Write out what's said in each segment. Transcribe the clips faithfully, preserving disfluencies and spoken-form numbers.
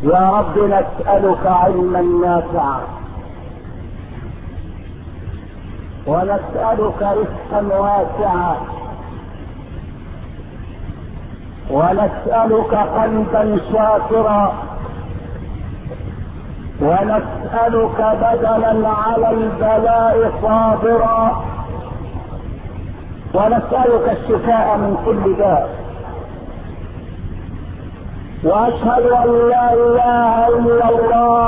يا رب نسألك علما نافعا، ونسألك رزقا واسعا، ونسألك قلبا شاكرا، ونسألك بدلا على البلاء صابرا، ونسألك الشفاء من كل داء. واشهد ان لا اله الا الله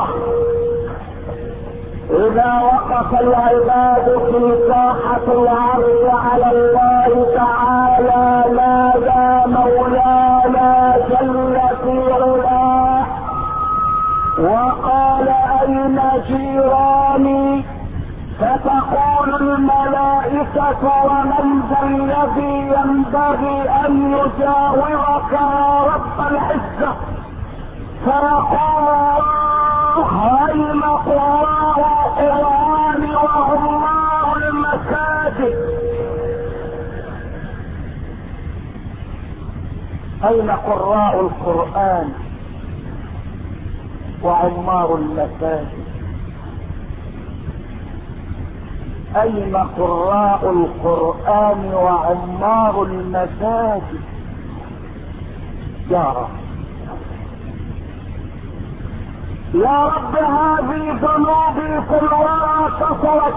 اذا وقف العباد في ساحة العرض على الله تعالى نادى مولانا جل في علاه وقال اين جيراني؟ فتقول الملائكة ومن ذا الذي ينبغي ان يجاورك يا رب العزة؟ فيقول اين قراء القرآن وعمار المساجد؟ اين قراء القرآن وعمار المساجد؟ اين قراء القرآن وعمار المساجد؟ يا رب يا رب هذه ذنوبي كلها كثرت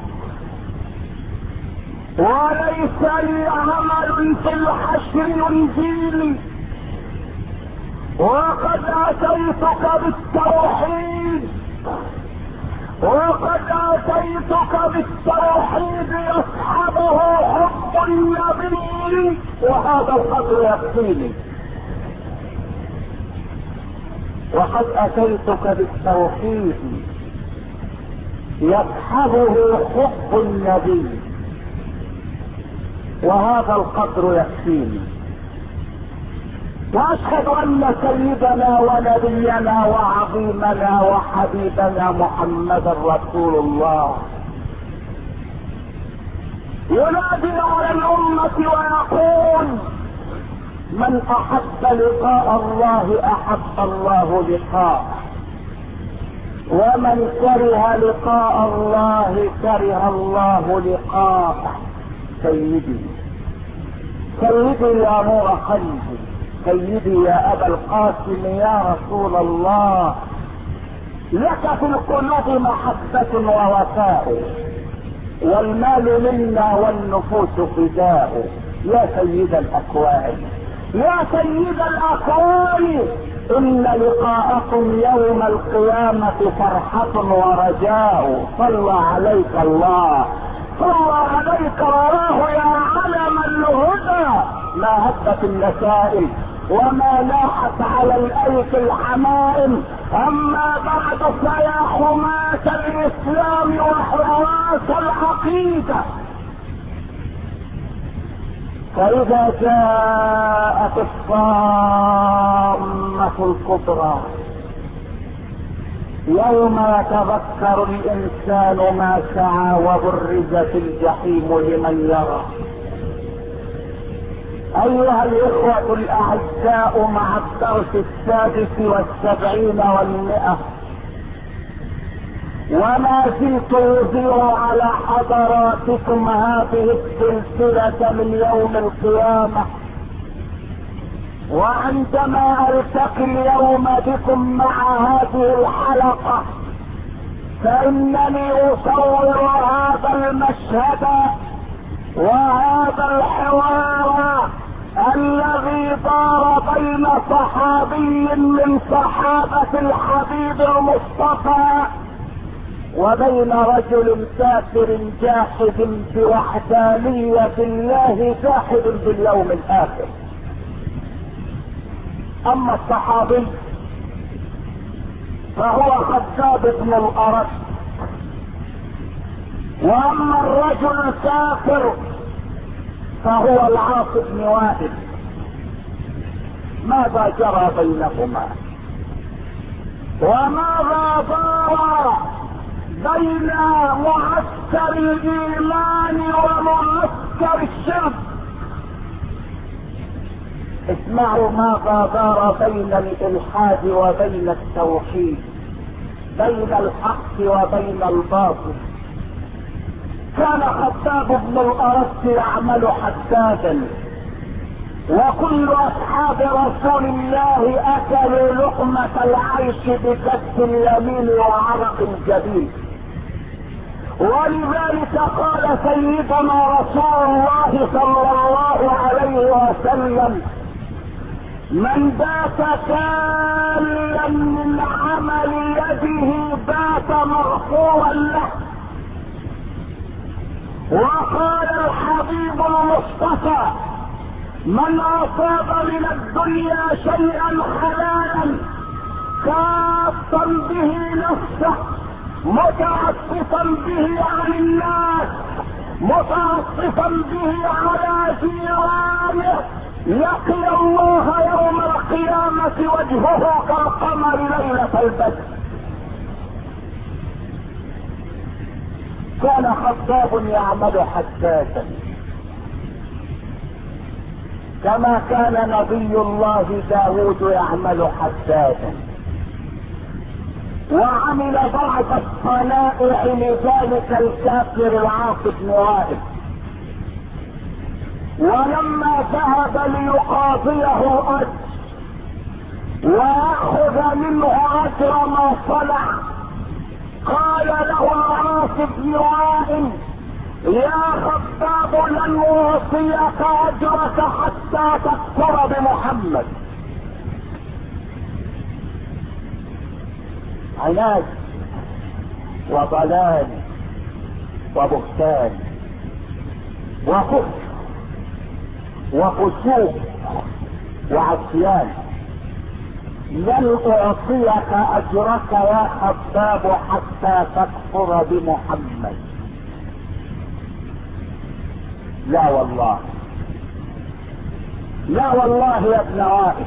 وليس لي عمل في الحشر ينجيني، وقد اتيتك بالتوحيد وقد اتيتك بالتوحيد يصحبه حب النبي، وهذا القدر يكفيني. وقد اتيتك بالتوحيد يصحبه حب النبي، وهذا القدر يكفيني. واشهد ان سيدنا ونبينا وعظيمنا وحبيبنا محمدا رسول الله ينادي على الامة ويقول من احب لقاء الله احب الله لقاءه، ومن كره لقاء الله كره الله لقاءه. سيدي سيدي يا نور قلبي، سيدي يا ابا القاسم يا رسول الله، لك في القلوب محبة ووفاء، والمال منا والنفوس فداء. يا سيد الاكوان يا سيد الاكوان، ان لقاءكم يوم القيامة فرحة ورجاء. صلى عليك الله صلى عليك الله يا علم الهدى، ما هبت النسائم وما لاحت على الايك الحمائم. اما بعد فيا حماة الاسلام وحراس العقيدة، فاذا جاءت الصامة الكبرى يوم يتذكر الانسان ما سعى وبرزت الجحيم لمن يرى. ايها الاخوة الاعزاء، مع الدرس السادس والسبعين والمئة وما زلت يذيع على حضراتكم هذه السلسلة من يوم القيامة. وعندما التقي اليوم بكم مع هذه الحلقة فانني اصور هذا المشهد وهذا الحوار الذي دار بين صحابي من صحابة الحبيب المصطفى وبين رجل كافر جاحد بوحدانية الله جاحد باليوم الاخر. اما الصحابي فهو خباب بن الارت، واما الرجل الكافر فهو العاص بن وائل. ماذا جرى بينهما وماذا دار بين معسكر الايمان ومعسكر الشرك؟ اسمعوا ماذا دار بين الالحاد وبين التوحيد، بين الحق وبين الباطل. كان خباب بن الارت يعمل حدادا، وكل اصحاب رسول الله اكلوا لقمة العيش بكف اليمين وعرق الجبين. ولذلك قال سيدنا رسول الله صلى الله عليه وسلم: من بات كالا من عمل يده بات مغفورا له. وقال الحبيب المصطفى: من اصاب من الدنيا شيئا حلالا كافا به نفسه متعطفا به عن الناس متعطفا به على جيرانه لقي الله يوم القيامة وجهه كالقمر ليلة البدر. كان خباب يعمل حدادا كما كان نبي الله داود يعمل حدادا، وعمل بعض الصنائع لذلك الكافر العاص بن وائل. ولما ذهب ليقاضيه اجر ويأخذ منه اجر ما صنع، قال له العاص بن وائل: يا خباب لن اوصيك اجرك حتى تكفر بمحمد. عناد وضلال وبهتان وكفر وفسوق وعصيان. لن اعطيك اجرك يا خباب حتى تكفر بمحمد. لا والله، لا والله يا ابن وائل،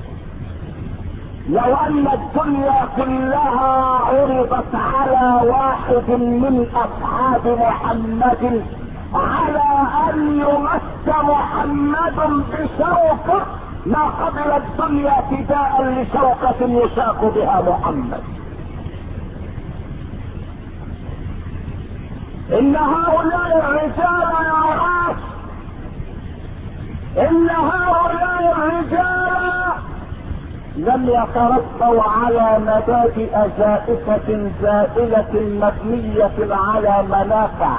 لو ان الدنيا كلها عرضت على واحد من اصحاب محمد على ان يمس محمد بشوكه ما قبل الدنيا فداء لشوكة يشاق بها محمد. ان هؤلاء الرجال يا راس، ان هؤلاء الرجال لم يتربوا على مبادئ زائفة زائلة مبنية على منافع،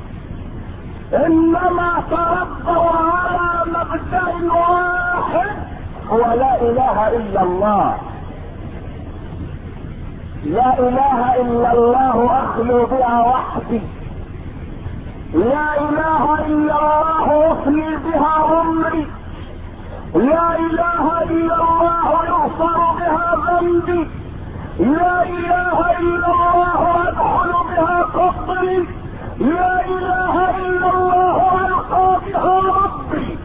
انما تربوا على مبدأ واحد هو لا اله الا الله. لا اله الا الله اخلو بها وحدي، لا اله الا الله افني بها عمري، لا اله الا الله يغفر بها ذنبي، لا اله الا الله ادخل بها قبري، لا اله الا الله القى بها ربي.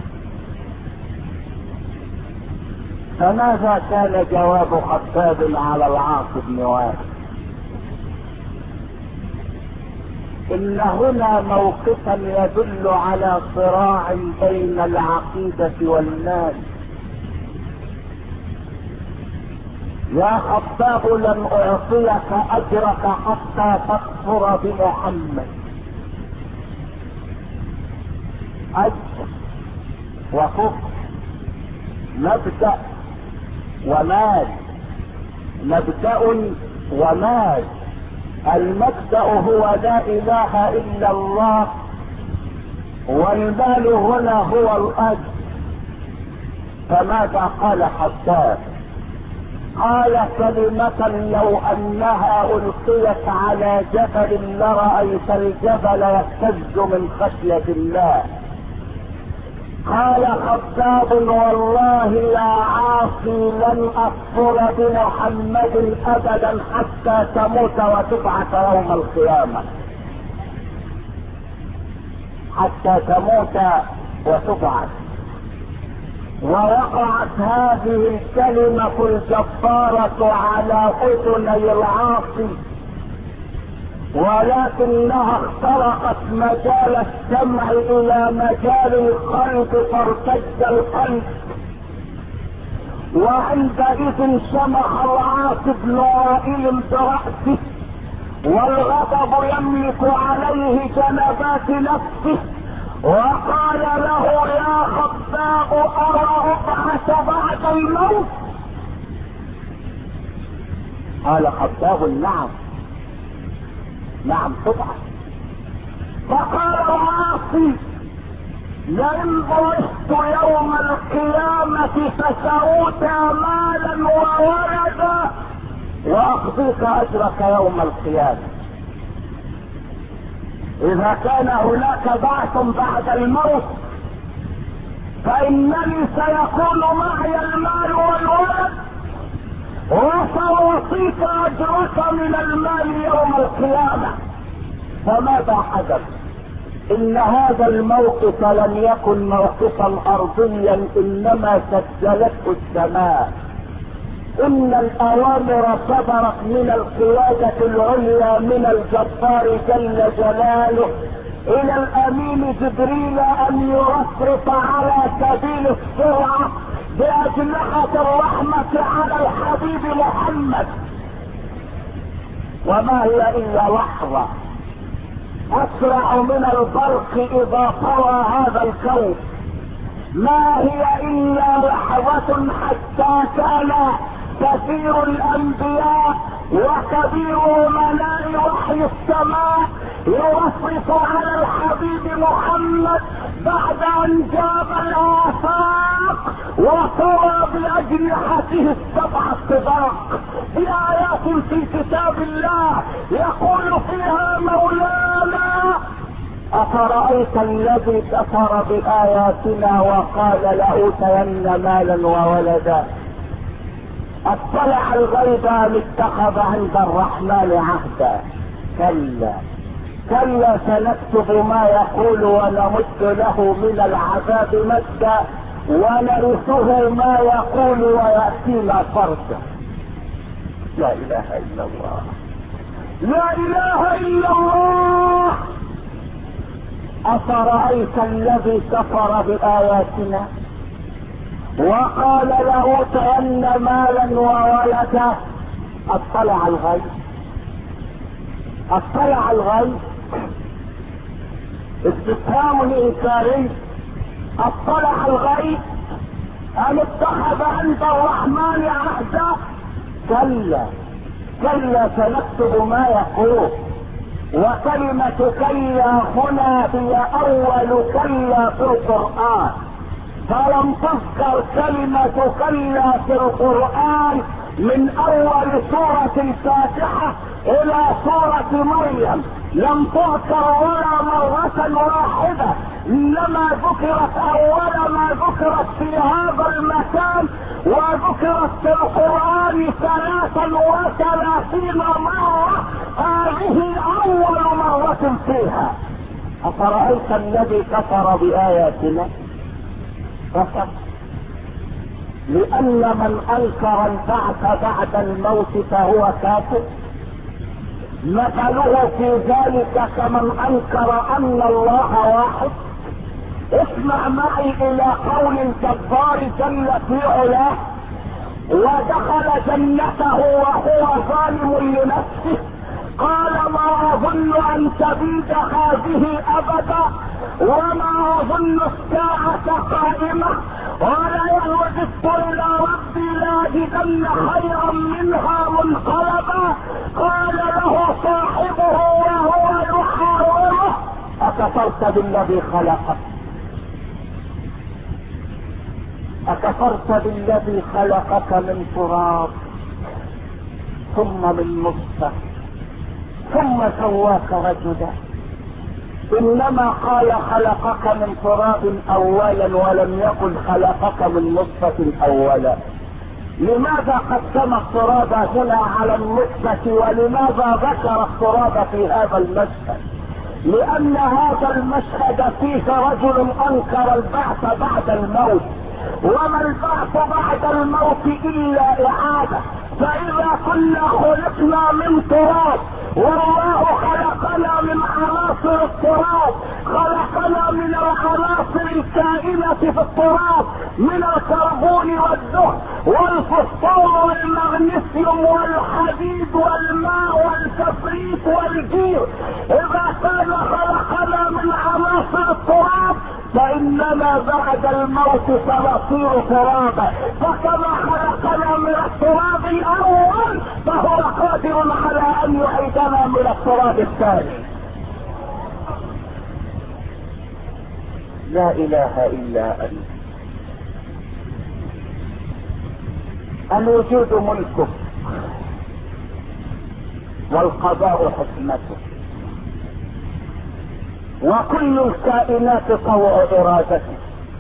فماذا كان جواب خباب على العاص بن وائل؟ ان هنا موقفا يدل على صراع بين العقيدة والمال. يا خباب لن اعطيك اجرك حتى تكفر بمحمد. اجر وكفر، مبدأ ومال، مبدأ ومال. المبدأ هو لا اله الا الله، والمال هنا هو الاجر. فماذا قال حسان؟ قال كلمة لو انها القيت على جبل لرأيت الجبل يهتز من خشية الله. قال خباب والله يا عاصي لن اكفر بمحمد ابدا حتى تموت وتبعث يوم القيامة، حتى تموت وتبعث. ووقعت هذه الكلمة الجبارة على اذني العاصي، ولكنها اخترقت مجال السمع الى مجال القلب، فارتج القلب وعندئذ سمح العاصب نائل برأسه، والغضب يملك عليه جنبات نفسه، وقال له يا خباب أرى أبعث بعد الموت؟ قال خباب نعم نعم تبعث. فقال العاصي لئن بعثت يوم القيامة فسأوتى مالا وولدا وأخذيك أجرك يوم القيامة. إذا كان هناك بعث بعد الموت فإنني سيكون معي المال والولد وسأعطيك أجرك من المال يوم القيامة. فماذا حدث؟ إن هذا الموقف لم يكن موقفا أرضيا، إنما سجلته السماء. إن الأوامر صدرت من القيادة العليا من الجبار جل جلاله إلى الأمين جبريل أن يرفرف على سبيل السرعة بأجنحة الرحمة على الحبيب محمد. وما هي إلا لحظة أسرع من البرق إذا طوى هذا الكون، ما هي إلا لحظة حتى كان كثير الأنبياء وكبير أمناء وحي السماء يرفرف على الحبيب محمد بعد أن جاب الآفاق وطوى بأجنحته السبع الطباق بآيات في كتاب الله يقول فيها مولانا أفرأيت الذي كفر بآياتنا وقال لأوتين مالا وولدا اطلع الغيب ام اتخذ عند الرحمن عهدا؟ كلا كلا سنكتب ما يقول ونمد له من العذاب مدا ونرثه ما يقول ويأتينا فردا. لا اله الا الله لا اله الا الله. أفرأيت الذي كفر بآياتنا وقال لأوتين مالا وولدا اطلع الغيب اطلع الغيب استفهام انكاري. اطلع الغيب ام اتخذ عند الرحمن عهدا؟ كلا كلا سنكتب ما يقول. وكلمة كلا هنا هي اول كلا في القرآن، فلم تذكر كلمة كلا في القرآن من اول سورة الفاتحة الى سورة مريم، لم تذكر ولا مرة واحدة، انما ذكرت اول ما ذكرت في هذا المكان، وذكرت في القرآن ثلاثا وثلاثين مرة، هذه اول مرة فيها. افرأيت الذي كفر بآياتنا؟ فقط لأن من أنكر البعث بعد الموت فهو كافر. مثله في ذلك كمن أنكر أن الله واحد. اسمع معي إلى قول الجبار جل في علاه: ودخل جنته وهو ظالم لنفسه قال ما أظن أن تبيد هذه أبدا وما أظن الساعة قائمة ولئن رددت إلى ربي لأجدن خيرا منها منقلبا. قال له صاحبه وهو يحاوره: أكفرت بالذي خلقك أكفرت بالذي خلقك من تراب ثم من نطفة ثم سواك رجلا. انما قال خلقك من تراب اولا ولم يقل خلقك من نطفة اولا. لماذا قدم التراب هنا على النطفة ولماذا ذكر التراب في هذا المشهد؟ لان هذا المشهد فيه رجل انكر البعث بعد الموت، وما البعث بعد الموت الا اعادة. فاذا كنا خلقنا من تراب والله خلقنا من عناصر التراب، خلقنا من العناصر الكائنة في التراب من الكربون والدهن والفوسفور والمغنيسيوم والحديد والماء والكبريت والجير، اذا كان خلقنا من عناصر التراب فاننا بعد الموت سنصير ترابا، فكما خلقنا من التراب الاول فهو قادر على ان يعيدنا من التراب الثاني. لا اله الا انت. الوجود ملكه والقضاء حكمته، وكل الكائنات طوع ارادته.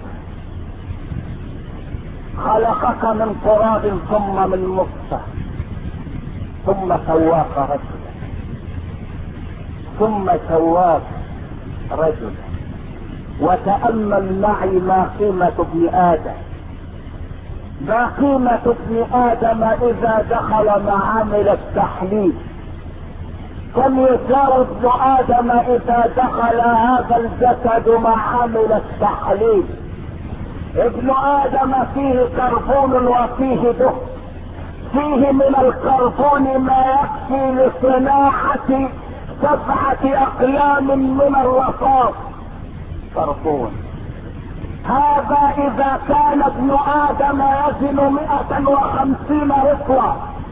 خلقك من تراب ثم من نطفه ثم سواك رجلا ثم سواك رجلا. وتأمل معي ما قيمة ابن آدم. ما قيمة ابن آدم إذا دخل معامل التحليل؟ كم يسار ابن آدم إذا دخل هذا الجسد معامل التحليل؟ ابن آدم فيه كربون وفيه دهن. فيه من الكربون ما يكفي لصناعة سبعة أقلام من الرصاص كربون. هذا إذا كان ابن آدم يزن مئة وخمسين رطلة،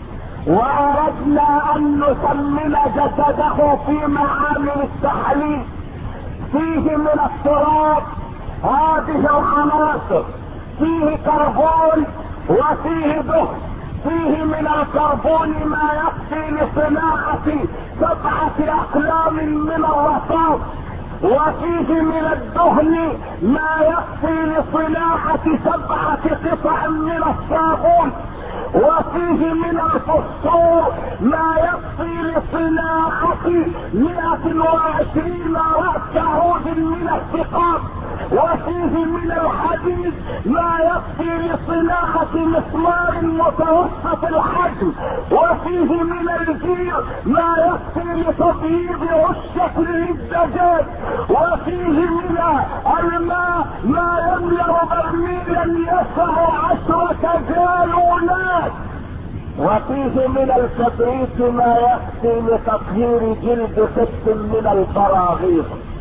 وأردنا أن نسمن جسده في معامل التحليل. فيه من التراب هذه العناصر، فيه كربون وفيه دهن. فيه من الكربون ما يكفي لصناعة سبعة أقلام من الرصاص، وفيه من الدهن ما يكفي لصناعة سبعة قطع من الصابون، وفيه من الفوسفور ما يكفي لصناعة مئة وعشرين رأس عود من الثقاب، وفيه من الحديد ما يكفي لصناعة مسمار متوسط الحجم، وفيه من الجير ما يكفي لتطييب الشكل للدجاج، وفيه من الماء ما يملأ برميلا يسع عشرة جالونات، وفيه من الكبريت ما يكفي لتطهير جلد ست من البراغيث.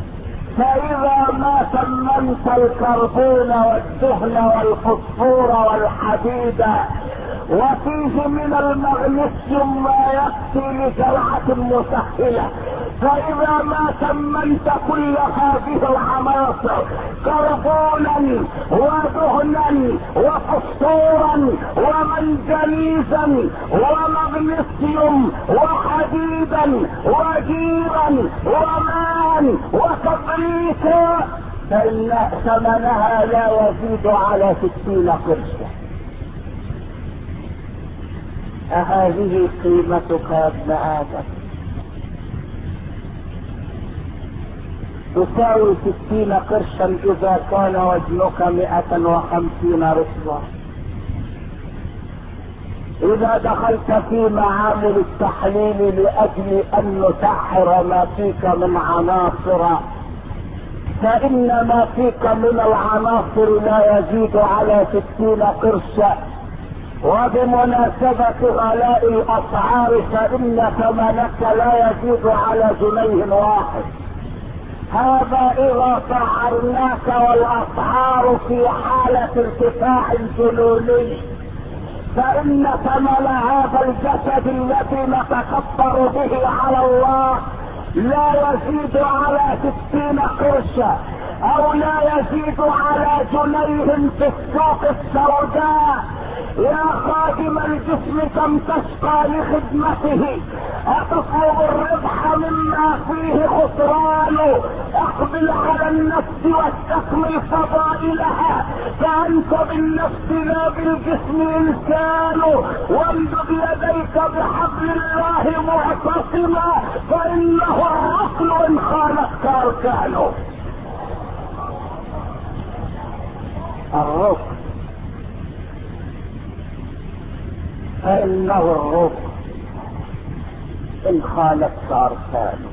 فإذا ما سمنت الكربون والدهن والفوسفور والحديد، وفيه من المغنيسيوم ما يكفي لجرعة مسهلة، فإذا ما سمنت كل هذه العناصر كربونا ودهنا وفوسفورا ومنجنيزا ومغنيسيوم وحديدا وجيرا وماء وكبريتا، فإن ثمنها لا يزيد على ستين قرشا. أهذه قيمتك يا ابن آدم؟ تساوي ستين قرشا إذا كان وزنك مئة وخمسين رطلا. إذا دخلت في معامل التحليل لأجل أن نسحر ما فيك من عناصر، فإن ما فيك من العناصر لا يزيد على ستين قرشا. وبمناسبة غلاء الأسعار فإن ثمنك لا يزيد على جنيه واحد. هذا إذا سعرناك والأسعار في حالة ارتفاع جنوني، فإن ثمن هذا الجسد الذي نتكبر به على الله لا يزيد على ستين قرشا، أو لا يزيد على جنيه في السوق السوداء. يا خادم الجسم كم تشقى لخدمته، أتطلب الربح مما فيه خسران. اقبل على النفس واستكمل فضائلها، فأنت بالنفس لا بالجسم إنسان. وامدد يديك بحبل الله معتصما، فإنه الركن إن خانتك أركانه. الركن فإنه الركن إن خالفت أركانه.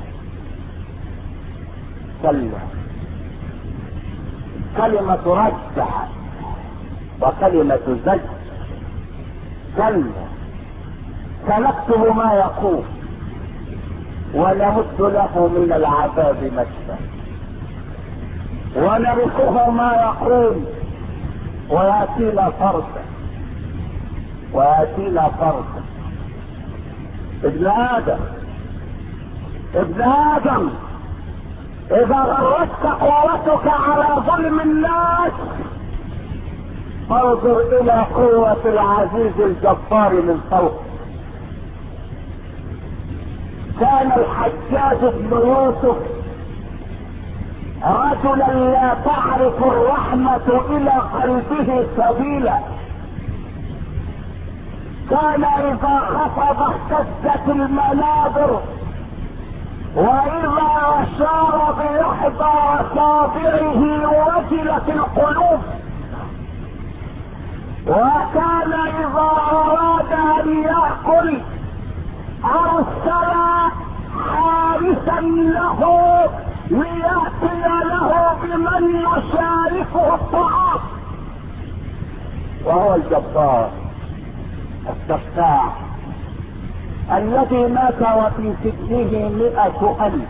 كلا، كلمة رجح وكلمة زج كلا سنكتب ما يقول ونمد له من العذاب مدا ونرثه ما يقول وياتينا فردا وياتينا فردا. ابن ادم ابن ادم اذا غرتك قوتك على ظلم الناس فانظر الى قوة العزيز الجبار من فوق. كان الحجاج بن يوسف رجلا لا تعرف الرحمة الى قلبه سبيلا. كان اذا خفض اهتزت المنابر واذا اشار باحدى اصابعه وجلت القلوب. وكان اذا اراد ان يأكل ارسل حارسا له ليأتي له بمن يشاركه الطعام. وهو الجبار السفاح الذي مات وفي سجنه مئة ألف،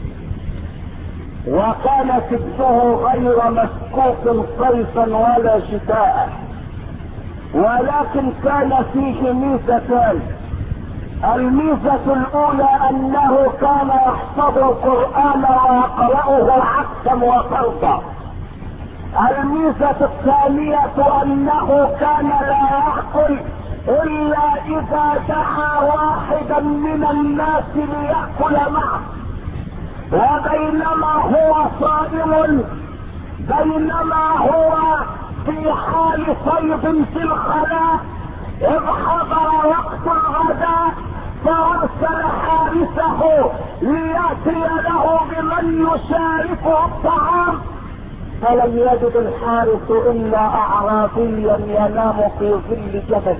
وكان سجنه غير مسكوك صيفا ولا شتاء، ولكن كان فيه ميزتان. الميزة الأولى أنه كان يحفظ القرآن ويقرأه عكسا وفرطا. الميزة الثانية أنه كان لا يأكل إلا إذا دعا واحدا من الناس ليأكل معه. وبينما هو صائم، بينما هو في حال صيد في الخلاء، إذ حضر وقت الغداء فأرسل حارسه ليأتي له بمن يشاركه الطعام، فلم يجد الحارس إلا أعرابيا ينام في ظل جبل،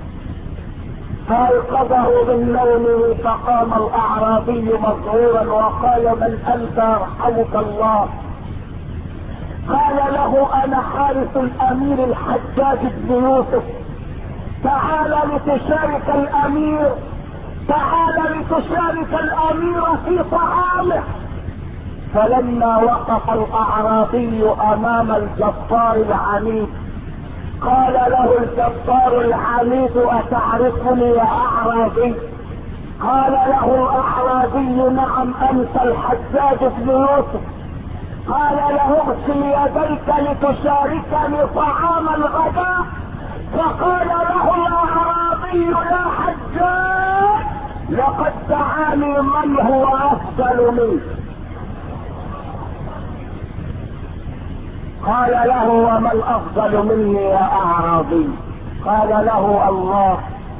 فأيقظه من نومه فقام الأعرابي مذعورا وقال: من أنت يرحمك الله؟ قال له: أنا حارس الأمير الحجاج بن يوسف، تعال لتشارك الأمير، تعال لتشارك الأمير في طعامه. فلما وقف الأعرابي أمام الجبار العنيد قال له الجبار العنيد: أتعرفني يا أعرابي؟ قال له الأعرابي: نعم، أنت الحجاج بن يوسف. قال له: اغسل يديك لتشاركني طعام الغداء. فقال له الأعرابي: يا حجاج، لقد دعاني من هو أفضل منك. قال له: وما الأفضل مني يا أعرابي؟ قال له: الله.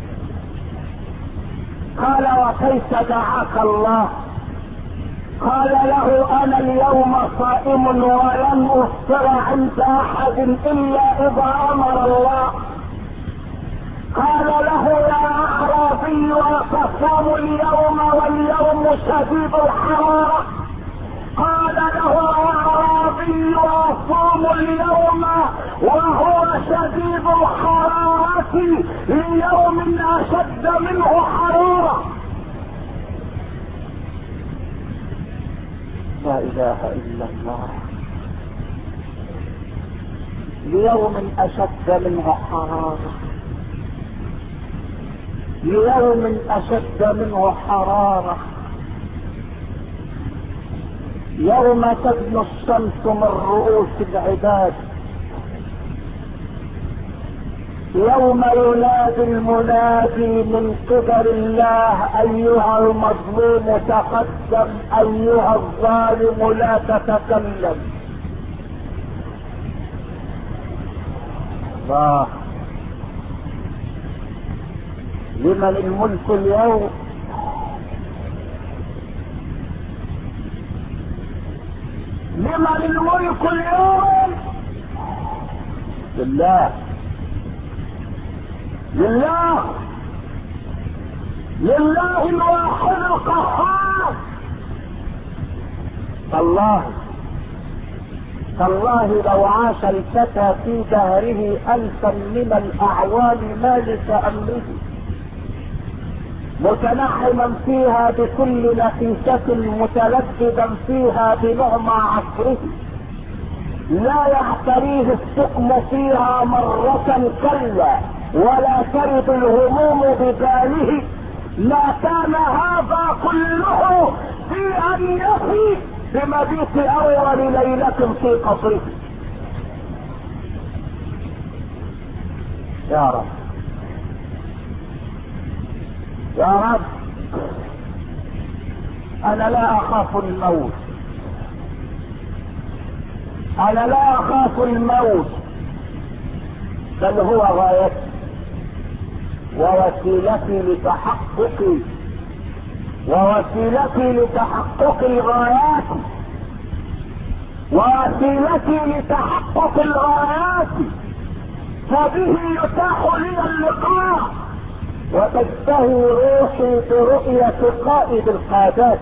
قال: وكيف دعاك الله؟ قال له: أنا اليوم صائم ولن أفطر عند أحد إلا إذا أمر الله. قال له: يا أعرابي، أتصوم اليوم واليوم شديد الحرارة؟ قال له الأعرابي: أصوم اليوم وهو شديد الحرارة ليوم أشد منه حرارة. لا إله إلا الله. ليوم أشد منه حرارة، ليوم أشد منه حرارة، يوم تدنو الشمس من رؤوس العباد، يوم ينادي المنادي من قبل الله: أيها المظلوم تقدم، أيها الظالم لا تتكلم. الله. لمن الملك اليوم؟ لمن الملك اليوم؟ لله، لله، لله الواحد القهار. الله تالله لو عاش الفتى في دهره ألفا من الأعوام مالك أمره، متنعما فيها بكل نفيسة، متلذذا فيها بنعمى عصره، لا يعتريه السقم فيها مرة كلا، ولا ترد الهموم بباله، ما كان هذا كله في ان يفي بمبيت اول ليلة في قصره. يا رب يا رب، انا لا اخاف الموت، انا لا اخاف الموت، بل هو غايتي ووسيلتي لتحققي ووسيلتي لتحقق الغايات ووسيلتي لتحقق الغايات، فبه يتاح لي اللقاء وتشتهي روحي برؤية قائد القادات.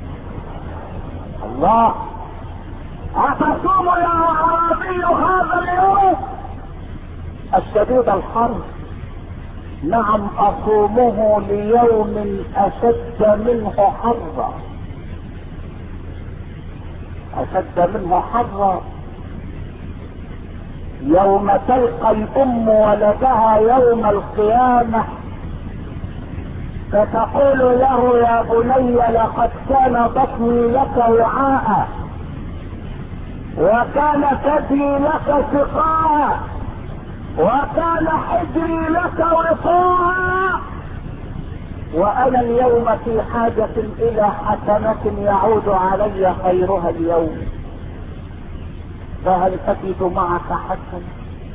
الله، أتصوم يا أعرابي هذا اليوم الشديد الحر؟ نعم أصومه ليوم أشد منه حرا، أشد منه حرا، يوم تلقى الأم ولدها يوم القيامة فتقول له يا بني لقد كان بطني لك وعاء، وكان ثدي لك سقاء، وكان حجري لك وقاء، وانا اليوم في حاجة الى حسنة يعود علي خيرها اليوم، فهل تجد معك حسنة؟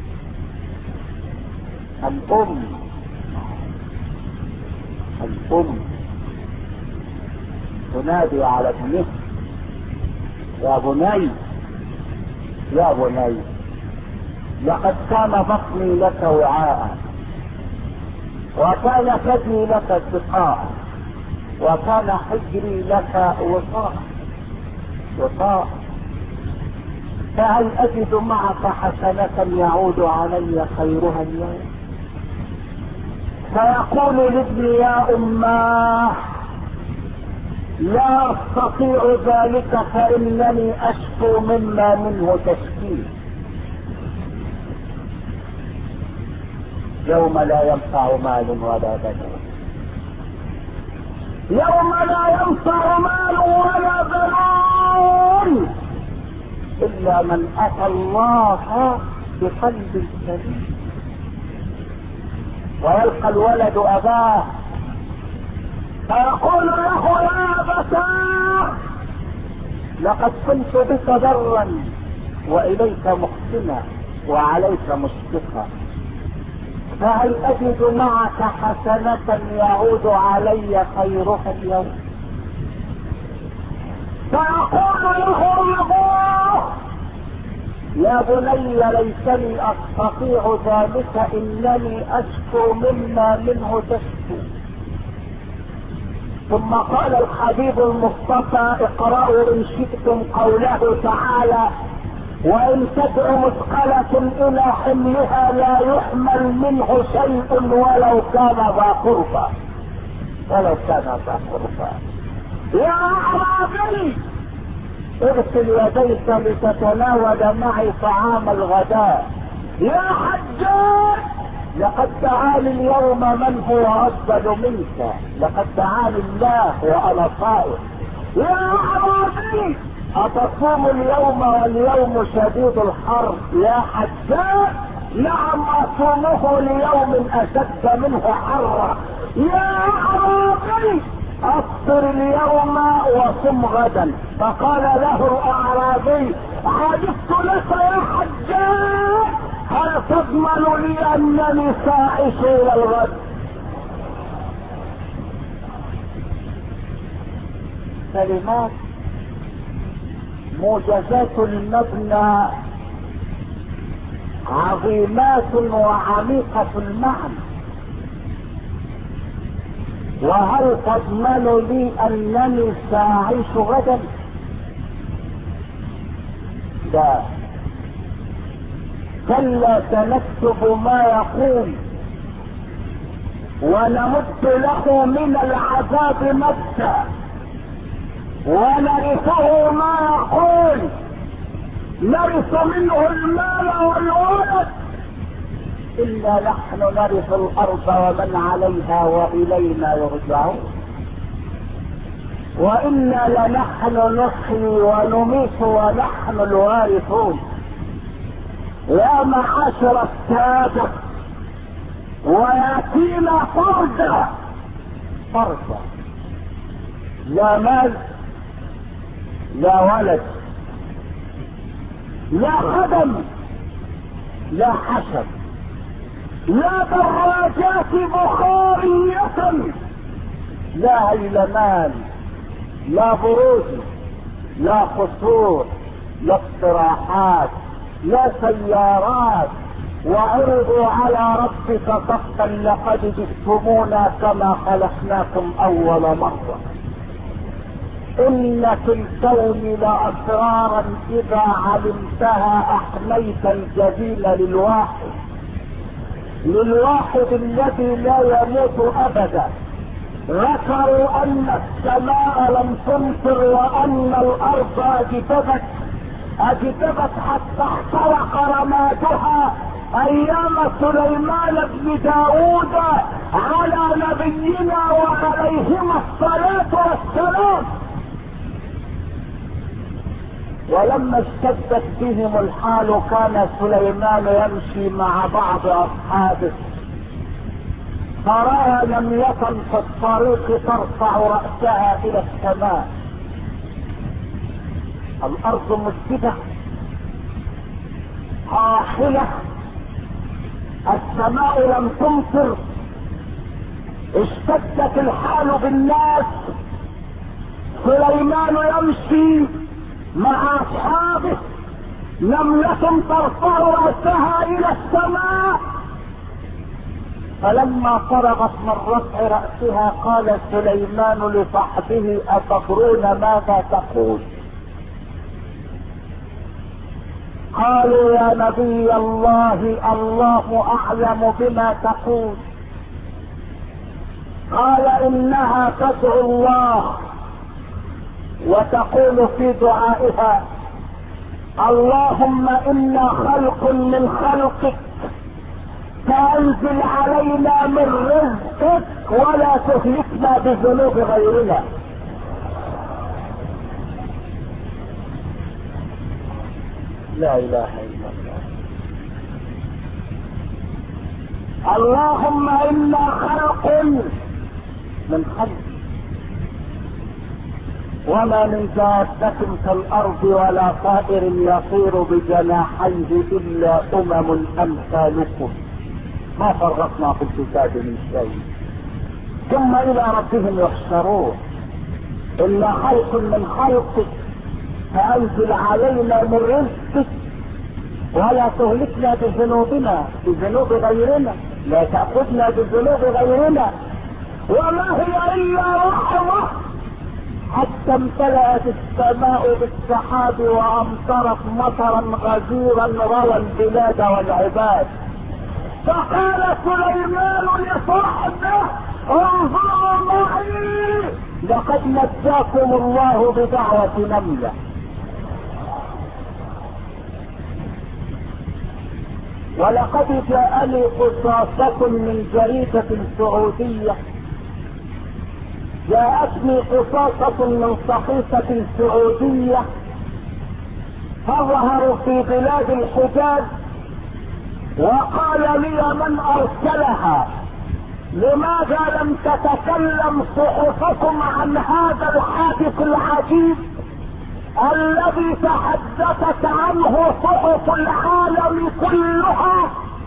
الام الام تنادي على ابنه يا بني يا بني لقد كان بطني لك وعاء، وكان ثدي لك سقاء، وكان حجري لك وقاء وقاء، فهل اجد معك حسنة يعود علي خيرها اليوم؟ فيقول لابني يا اماه لا استطيع ذلك فانني اشكو مما منه تشكيه. يوم لا ينفع مال ولا بنون، يوم لا ينفع مال ولا بنون الا من اتى الله بقلب سليم، ويلقى الولد اباه فيقول له يا ابتاه لقد كنت بك برا واليك محسنا وعليك مشفقا، فهل اجد معك حسنة يعود علي خيرها اليوم؟ فيقول له ابوه يا بني ليتني استطيع ذلك انني اشكو مما منه تشكو. ثم قال الحبيب المصطفى اقرأوا ان شئتم قوله تعالى وان تدع مثقلة الى حملها لا يحمل منه شيء ولو كان ذا قربى ولو كان ذا قربى. يا اعرابي اغسل يديك لتتناول معي طعام الغداء. يا حجاج لقد دعاني اليوم من هو افضل منك، لقد دعاني الله وانا صائم. يا اعرابي اتصوم اليوم واليوم شديد الحر؟ يا حجاج نعم اصومه ليوم اشد منه حرا. يا اعرابي افطر اليوم وصم غدا. فقال له الاعرابي عجبت لك يا حجاج، هل تضمن لي انني ساعش الى الغد؟ كلمات موجزات المبنى عظيمات وعميقة المعنى. وهل تضمن لي انني ساعيش غدا؟ لا، كلا سنكتب ما يقول ونمد له من العذاب مدا ونرثه ما يقول، نرث منه المال والولد، إلا نحن نرث الأرض ومن عليها وإلينا يرجعون، وإنا لنحن نحيي ونميت ونحن الوارثون. يا معاشر السادة وياتينا فردا فردا، لا مال لا ولد لا خدم لا حسب لا دراجات بخارية لا هيلمان لا بروج لا قصور لا استراحات لا سيارات. وعرضوا على ربك صفا لقد جئتمونا كما خلقناكم اول مرة. ان في الكون لاسرارا اذا علمتها احميت الجبين للواحد للواحد الذي لا يموت ابدا. ذكروا ان السماء لم تمطر وان الارض اجدبت اجدبت حتى احترق رمادها ايام سليمان بن داود على نبينا وعليهما الصلاة والسلام. ولما اشتدت بهم الحال كان سليمان يمشي مع بعض اصحابه فرأى نملة في الطريق ترفع رأسها الى السماء. الارض مسجدة قاحلة، السماء لم تمطر، اشتدت الحال بالناس. سليمان يمشي مع اصحابه، نملة ترفع رأسها الى السماء. فلما فرغت من رفع رأسها قال سليمان لصحبه أتدرون ماذا تقول؟ قالوا يا نبي الله الله اعلم بما تقول. قال انها تدعو الله وتقول في دعائها اللهم انا خلق من خلقك فانزل علينا من رزقك ولا تهلكنا بذنوب غيرنا. لا اله الا الله. اللهم انا خلق من خلق وما من دابة في الارض ولا طائر يطير بجناحيه الا امم امثالكم ما فرطنا في الكتاب من شيء ثم الى ربهم يحشرون. الا خلق من خلقك فانزل علينا من رزقك ولا تهلكنا بذنوبنا بذنوب غيرنا، لا تأخذنا بذنوب غيرنا. وما هي الا رحمة حتى امتلأت السماء بالسحاب وامطرت مطرا غزيرا روى البلاد والعباد. فقال سليمان لصاحبه انظروا معي لقد نجاكم الله بدعوة نملة. ولقد جاءني قصاصة من جريدة سعودية جاءتني قصاصة من صحيفة سعودية تظهر في بلاد الحجاز وقال لي من ارسلها لماذا لم تتكلم صحفكم عن هذا الحادث العجيب الذي تحدثت عنه صحف العالم كلها؟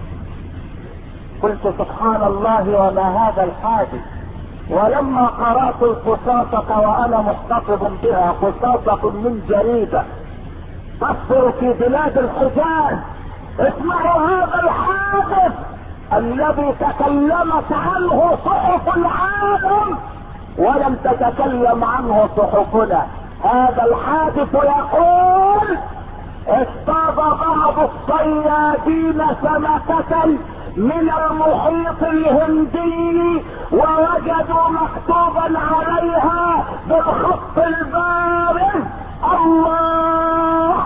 قلت سبحان الله وما هذا الحادث. ولما قرأت القصاصة وانا محتفظ بها قصاصة من جريدة تصدر في بلاد الحجاز اسمعوا هذا الحادث الذي تكلمت عنه صحف العالم ولم تتكلم عنه صحفنا. هذا الحادث يقول اصطاد بعض الصيادين سمكة من المحيط الهندي ووجدوا مكتوبا عليها بالخط البارز الله.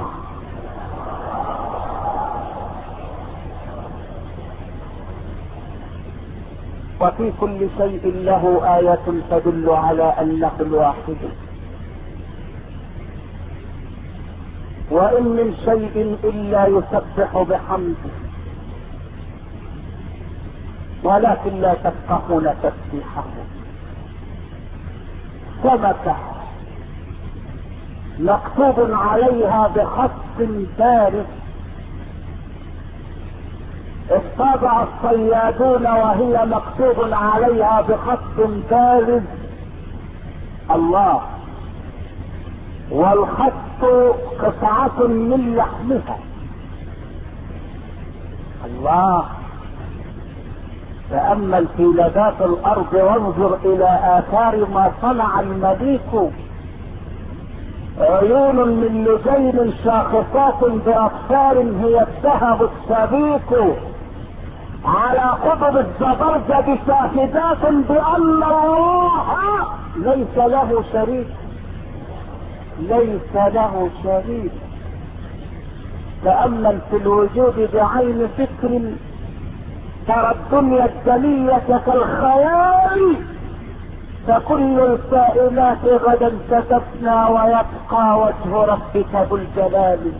وفي كل شيء له آية تدل على أنه الواحد. وإن من شيء إلا يسبح بحمده ولكن لا تفقهون تسبيحه. سمكة مكتوب عليها بخط بارز اصطاد الصيادون وهي مكتوب عليها بخط بارز الله، والخط قطعة من لحمها الله. تأمل في لذات الأرض وانظر إلى آثار ما صنع المليك. عيون من لجين شاخصات بأبصار هي الذهب السبيك، على قطب الزبرجد شاهدات بأن الله ليس له شريك، ليس له شريك. تأمل في الوجود بعين فكر، ترى الدنيا الدنية كالخيال، فكل الكائنات غدا ستفنى ويبقى وجه ربك ذو الجلال.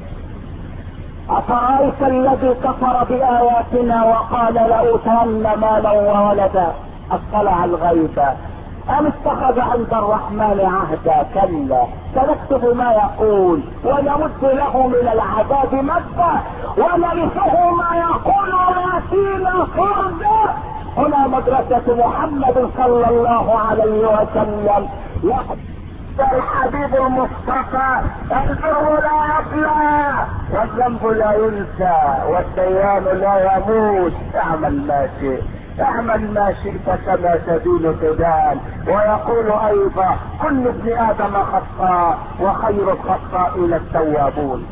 أفرأيت الذي كفر بآياتنا وقال لأوتين مالا وولدا اطلع الغيب أم اتخذ عند الرحمن عهدا؟ كلا سنكتب ما يقول ونمد له من العذاب مدا ونرثه ما يقول ويأتينا فردا. هنا مدرسة محمد صلى الله عليه وسلم. الحبيب المصطفى البر لا يفنى والذنب لا ينسى والديان لا يموت. اعمل ما شئت، اعمل ما شئت كما تدين تدان. ويقول ايضا كل ابن ادم خطاء وخير الخطائين التوابون.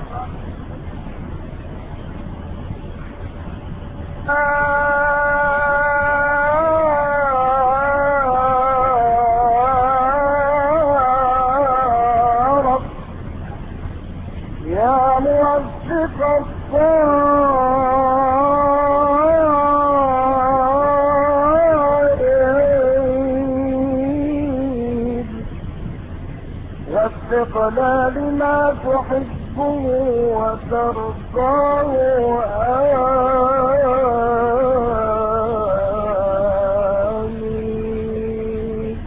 وفقنا لما تحبه وترضاه آمين.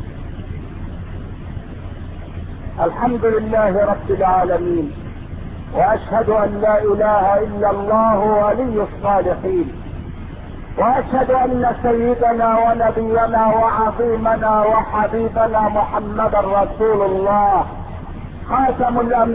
الحمد لله رب العالمين، واشهد ان لا اله الا الله ولي الصالحين، واشهد ان سيدنا ونبينا وعظيمنا وحبيبنا محمدا رسول الله خاتم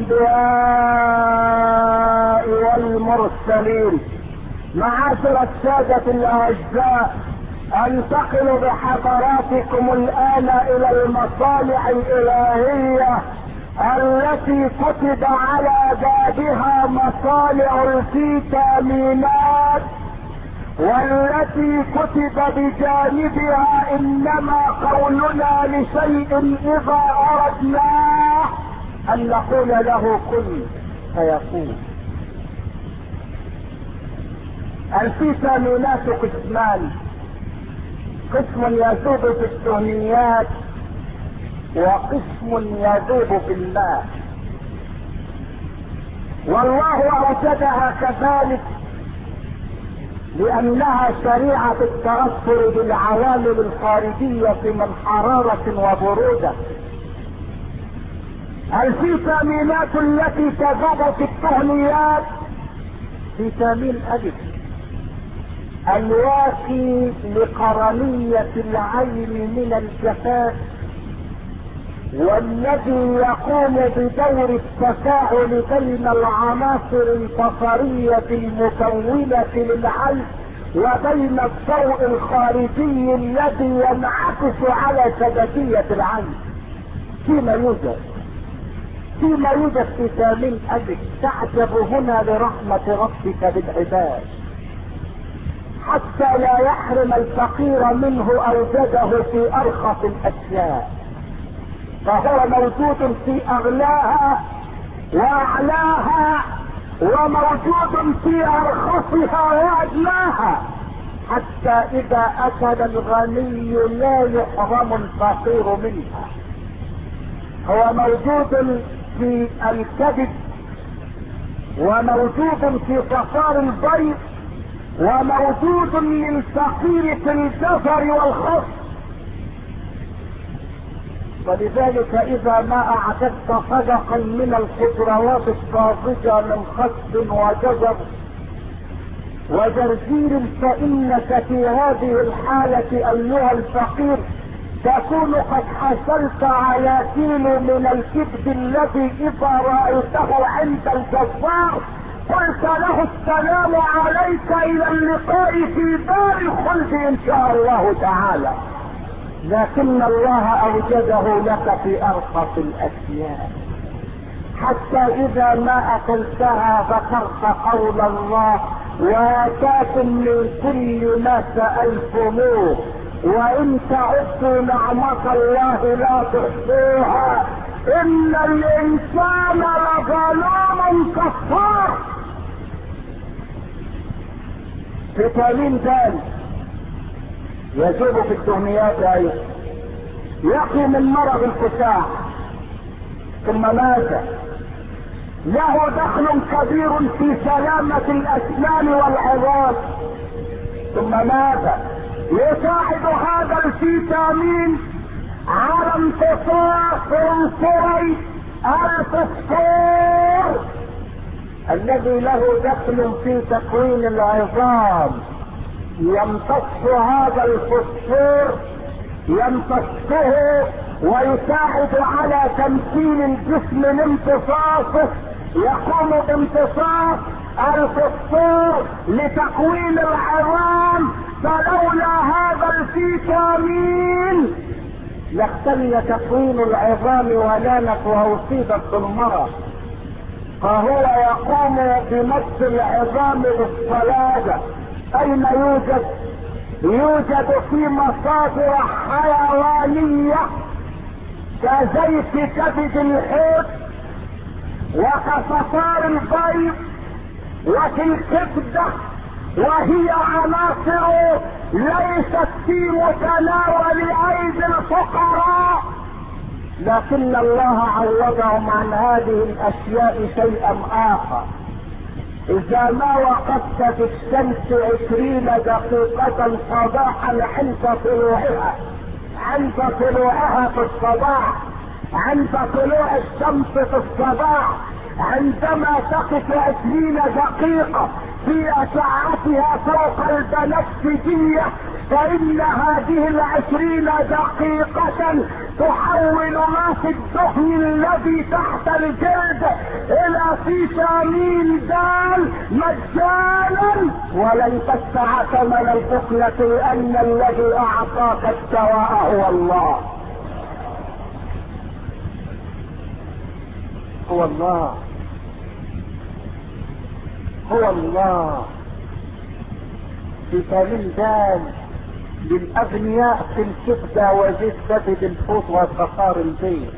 الانبياء والمرسلين. معاشر السادة الاعزاء، انتقل بحضراتكم الان الى المصالح الالهية التي كتب على بابها مصالح الفيتامينات، والتي كتب بجانبها انما قولنا لشيء اذا اردناه ان نقول له كن فيكون. الفيتامينات قسمان، قسم يذوب في الدهنيات وقسم يذوب في الماء، والله اوجدها كذلك لانها شريعة التأثر بالعوامل الخارجية من حرارة وبرودة. الفيتامينات التي تذوب في الدهنيات: فيتامين ألف الواقي لقرنية العين من الجفاف، والذي يقوم بدور التفاعل بين العناصر البصرية المكونة للعين وبين الضوء الخارجي الذي ينعكس على سبكية العين. فيما يوجد فيما يوجد في ثامن أبك. تعجب هنا لرحمة ربك بالعباد حتى لا يحرم الفقير منه أوجده في أرخص الأشياء، فهو موجود في أغلاها وأعلاها وموجود في أرخصها وأدناها، حتى إذا أكل الغني لا يحرم الفقير منها. هو موجود في الكبد وموجود في صفار البيض وموجود للفقير في الجزر والخس. ولذلك إذا ما أعددت صدقا من الخضروات الطازجة من خس وجزر وجرجير فإنك في هذه الحالة أيها الفقير تكون قد حصلت على كيلو من الكبد الذي إذا رأيته عند الجزار قلت له السلام عليك إلى اللقاء في دار الخلد إن شاء الله تعالى. لكن الله أوجده لك في أرخص الأشياء، حتى إذا ما أكلتها ذكرت قول الله وآتاكم من كل ما سألتموه وإن تعدوا نعمة الله لا تحصوها إن الإنسان لظلوم كفار. فيتامين د يجب في الدهنيات أيضا، يقي من مرض الكساح. ثم ماذا؟ له دخل كبير في سلامة الأسنان والعظام. ثم ماذا؟ يساعد هذا الفيتامين على امتصاص عنصري الفوسفور الذي له دخل في تكوين العظام. يمتص هذا الفوسفور يمتصه ويساعد على تمكين الجسم من امتصاصه، يقوم بامتصاص الفوسفور لتكوين العظام. فلولا هذا الفيتامين لاختل تكوين العظام ولانت واصيبت بالمرض. فهو يقوم بمس العظام بالصلابة. اين يوجد؟ يوجد في مصادر حيوانية كزيت كبد الحوت وكصفار البيض وفي الكبدة، وهي عناصر ليست في متناول ايدي الفقراء، لكن الله عوضهم عن هذه الاشياء شيئا اخر. اذا ما وقفت في الشمس عشرين دقيقة صباحا عند طلوعها عند طلوعها في الصباح عند طلوع الشمس في الصباح، عندما تقف عشرين دقيقة في أشعتها فوق البنفسجية، فإن هذه العشرين دقيقة تحول ما في الدهن الذي تحت الجلد إلى فيتامين د مجانا، ولن تدفع ثمن البخلة، لأن الذي أعطاك الدواء هو الله. هو الله هو الله. فيتامين د للأغنياء في الكبدة وزيت كبد الحوت وصفار البيض.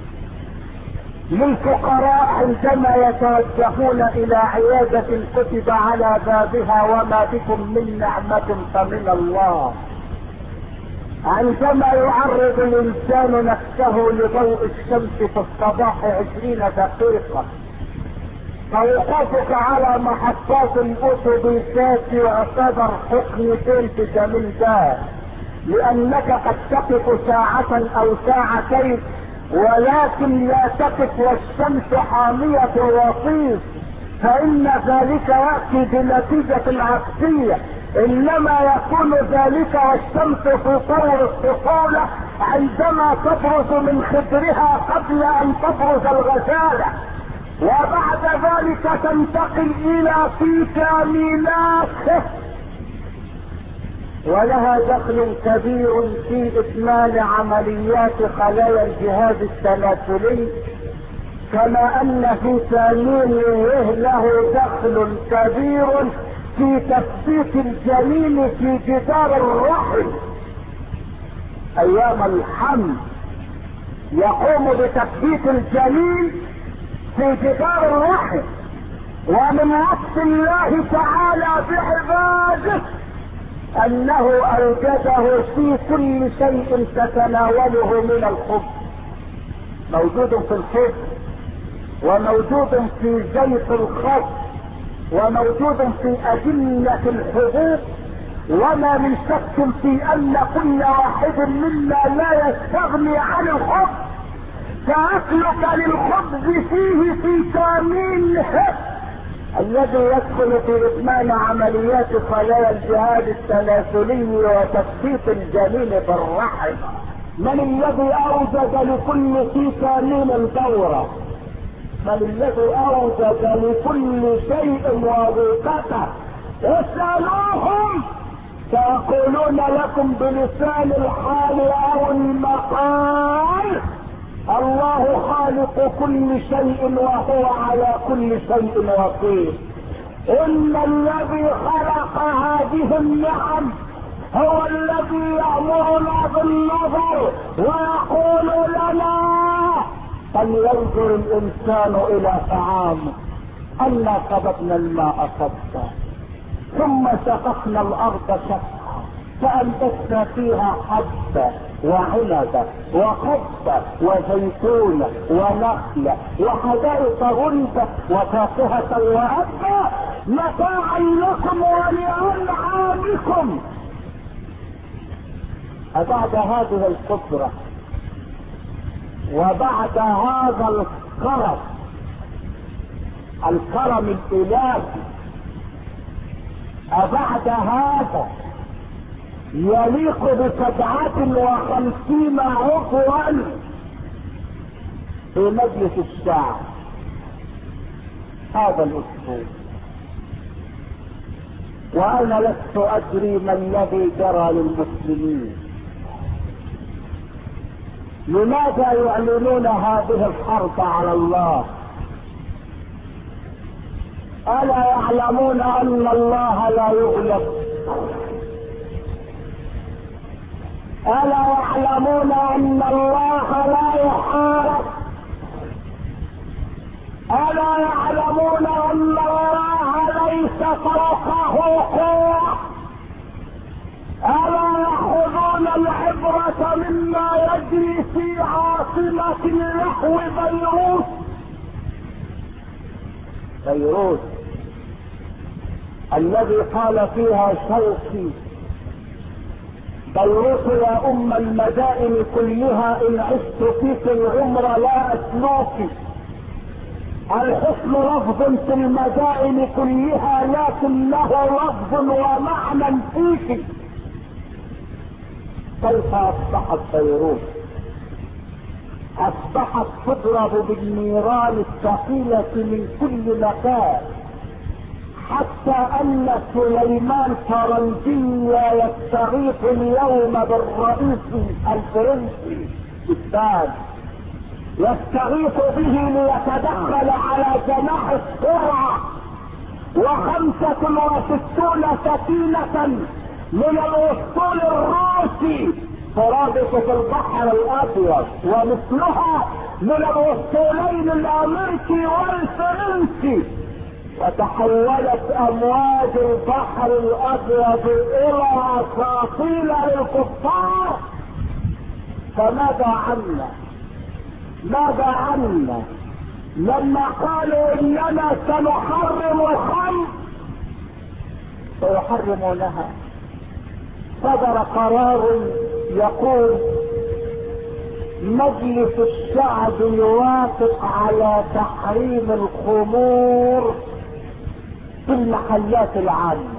للفقراء عندما يتوجهون إلى عيادة كتب على بابها وما بكم من نعمة فمن الله. عندما يعرض الإنسان نفسه لضوء الشمس في الصباح عشرين دقيقة، فوقوفك على محطات الأتوبيسات يعتبر حقنتين فيتامين د، لأنك قد تقف ساعة أو ساعتين، ولكن لا تقف والشمس حامية الرصيف، فإن ذلك يأتي بنتيجة عكسية. انما يكون ذلك والشمس في طور الطفولة عندما تبرز من خدرها قبل ان تبرز الغزالة، وبعد ذلك تنتقل الى فيتامينات ولها دخل كبير في اكمال عمليات خلايا الجهاز التناسلي كما ان في ثانيه له دخل كبير في تثبيت الجنين في جدار الرحم. ايام الحمل يقوم بتثبيت الجنين في جدار الرحم، ومن وصف الله تعالى بعباده انه اوجده في كل شيء تتناوله من الخبز، موجود في الخبز وموجود في زيت الخبز وموجود في أجنة الحبوب، وما من شك في ان كل واحد منا لا يستغني عن الخبز، فاكلك للخبز فيه في تامينه الذي يدخل في اثمان عمليات خلايا الجهاز التناسلي وتثبيت الجنين في الرحم. من الذي اوجد لكل في تامين الدورة؟ من الذي اوجد لكل شيء وظيفته؟ اسألوهم سيقولون لكم بلسان الحال او المقال الله خالق كل شيء وهو على كل شيء وكيل. ان الذي خلق هذه النعم هو الذي يأمرنا بالنظر ويقول لنا فلينظر الانسان الى طعامه انا صببنا الماء صبا ثم شققنا الارض شقا فانبتنا فيها حبا وعنبا وقبا وزيتونا ونخلا وحدائق غلبا وفاكهة وأبا متاعا لكم ولأنعامكم. أبعد هذه القدرة وبعد هذا الكرم الكرم الإلهي أبعد هذا يليق بسبعة وخمسين عضوا في مجلس الشعب هذا الاسبوع، وانا لست ادري ما الذي جرى للمسلمين. لماذا يعلنون هذه الحرب على الله؟ الا يعلمون ان الله لا يغلب؟ ألا يعلمون أن الله لا يحارب؟ ألا يعلمون أن الله ليس فوقه قوة؟ ألا يأخذون العبرة مما يجري في عاصمة اللهو بيروت؟ بيروت الذي قال فيها شوقي بيروت يا ام المدائن كلها ان عشت فيك العمر لا اسلوك. الحسن لفظ في المدائن كلها لكنه لفظ ومعنى فيك. كيف اصبحت بيروت؟ اصبحت تضرب بالنيران الثقيلة من كل مكان، حتى ان سليمان فرنسي يستغيث اليوم بالرئيس الفرنسي الثاني، يستغيث به ليتدخل على جناح السرعة، وخمسة وستون سفينة من الاسطول الروسي ترابط في البحر الابيض، ومثلها من الاسطولين الامريكي والفرنسي، وتحولت امواج البحر الابيض الى اساطيل للكفار. فماذا عنا؟ ماذا عنا لما قالوا اننا سنحرم الخمر؟ سيحرمونها. صدر قرار يقول مجلس الشعب يوافق على تحريم الخمور في المحلات العامة.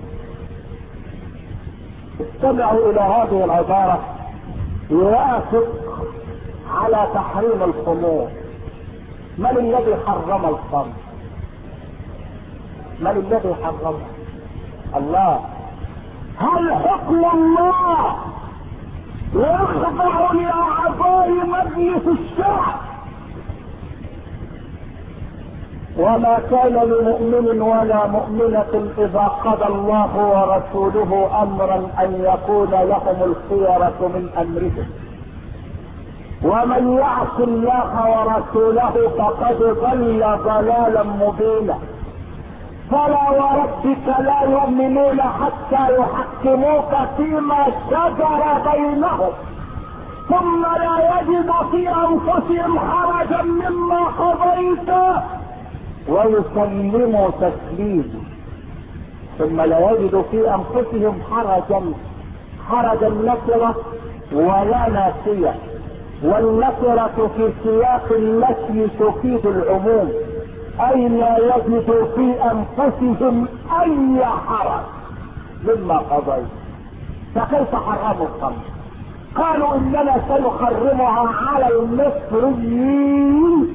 استمعوا الى هذه العبارة، يوافق على تحريم الخمور. من الذي حرم الخمر؟ من الذي حرمه؟ الله. هل حكم الله يخضع لاعضاء مجلس الشعب وما كان لمؤمن ولا مؤمنة إذا قضى الله ورسوله أمرا أن يكون لهم الخيرة من أمرهم، ومن يعص الله ورسوله فقد ضل ضلالا مبينا. فلا وربك لا يؤمنون حتى يحكموك فيما شجر بينهم ثم لا يجد في أنفسهم حرجا مما قضيت ويسلموا تسليما. ثم لا يجد في أنفسهم حرجا، حرجا نكرة ولا ناسية، والنكرة في سياق النفي تفيد العموم، أي لا يجد في أنفسهم أي حرج مما قضيت. فكيف حرموا الخمر؟ قالوا إننا سنحرمها على المصريين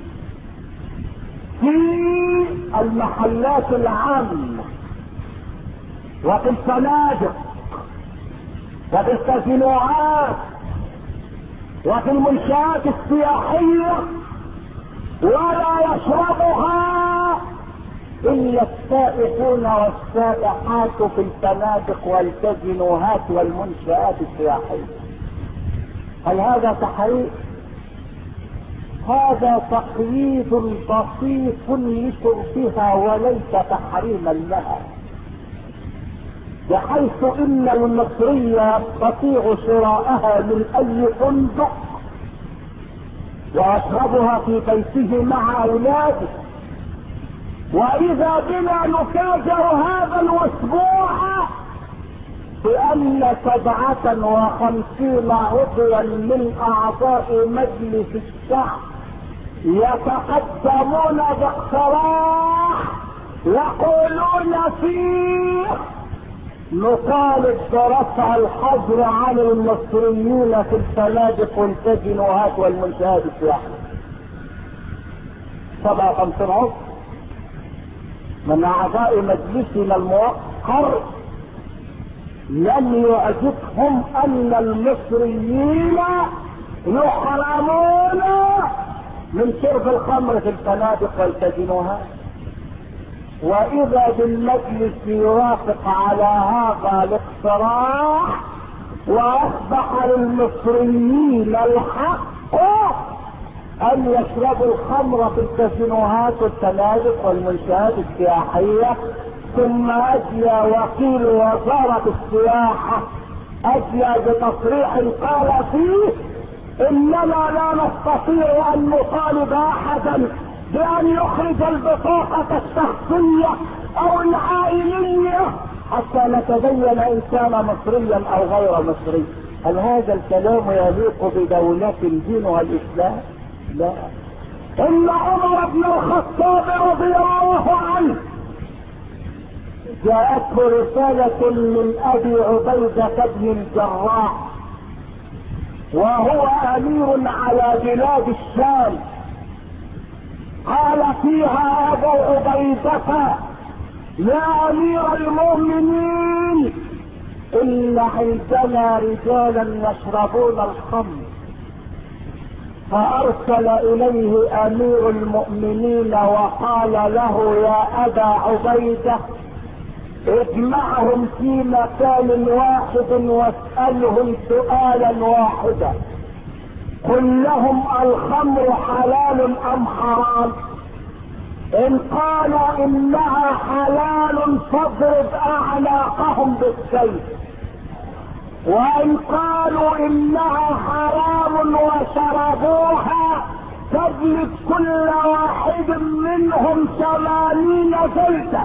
في المحلات العامة وفي الفنادق وفي الكازينوهات وفي المنشآت السياحية، ولا يشربها إلا السائحون والسائحات في الفنادق والكازينوهات والمنشآت السياحية. هل هذا تحريم؟ هذا تقييد بسيط لشربها وليس تحريما لها، بحيث ان المصري يستطيع شراءها من اي فندق ويشربها في بيته مع اولاده. واذا بنا نفاجأ هذا الاسبوع بان سبعة وخمسين عضوا من اعضاء مجلس الشعب يتقدمون باقتراح يقولون فيه نطالب برفع الحظر عن المصريين في الفنادق والكازينوهات والمنشآت السياحية. سبعة وخمسين عضو من اعضاء مجلسنا الموقر لم يعجبهم ان المصريين يحرمون من شرب الخمر في الفنادق والكازينوهات، واذا بالمجلس يوافق على هذا الاقتراح واصبح للمصريين الحق ان يشربوا الخمر في الكازينوهات والفنادق والمنشآت السياحية. ثم اجلى وكيل وزارة السياحة اجلى بتصريح قال فيه اننا لا نستطيع ان نطالب احدا بان يخرج البطاقة الشخصية او العائلية حتى نتبين ان كان مصريا او غير مصري. هل هذا الكلام يليق بدولة دينها الاسلام؟ لا. ان عمر بن الخطاب رضي الله عنه جاءته رسالة من ابي عبيدة بن الجراح وهو امير على بلاد الشام، قال فيها ابو عبيدة يا امير المؤمنين ان عندنا رجالا يشربون الخمر. فارسل اليه امير المؤمنين وقال له يا ابا عبيدة اجمعهم في مكان واحد واسألهم سؤالا واحدا، قل لهم الخمر حلال ام حرام؟ ان قالوا انها حلال فاضرب اعناقهم بالسيف، وان قالوا انها حرام وشربوها تجلد كل واحد منهم ثمانين جلدة.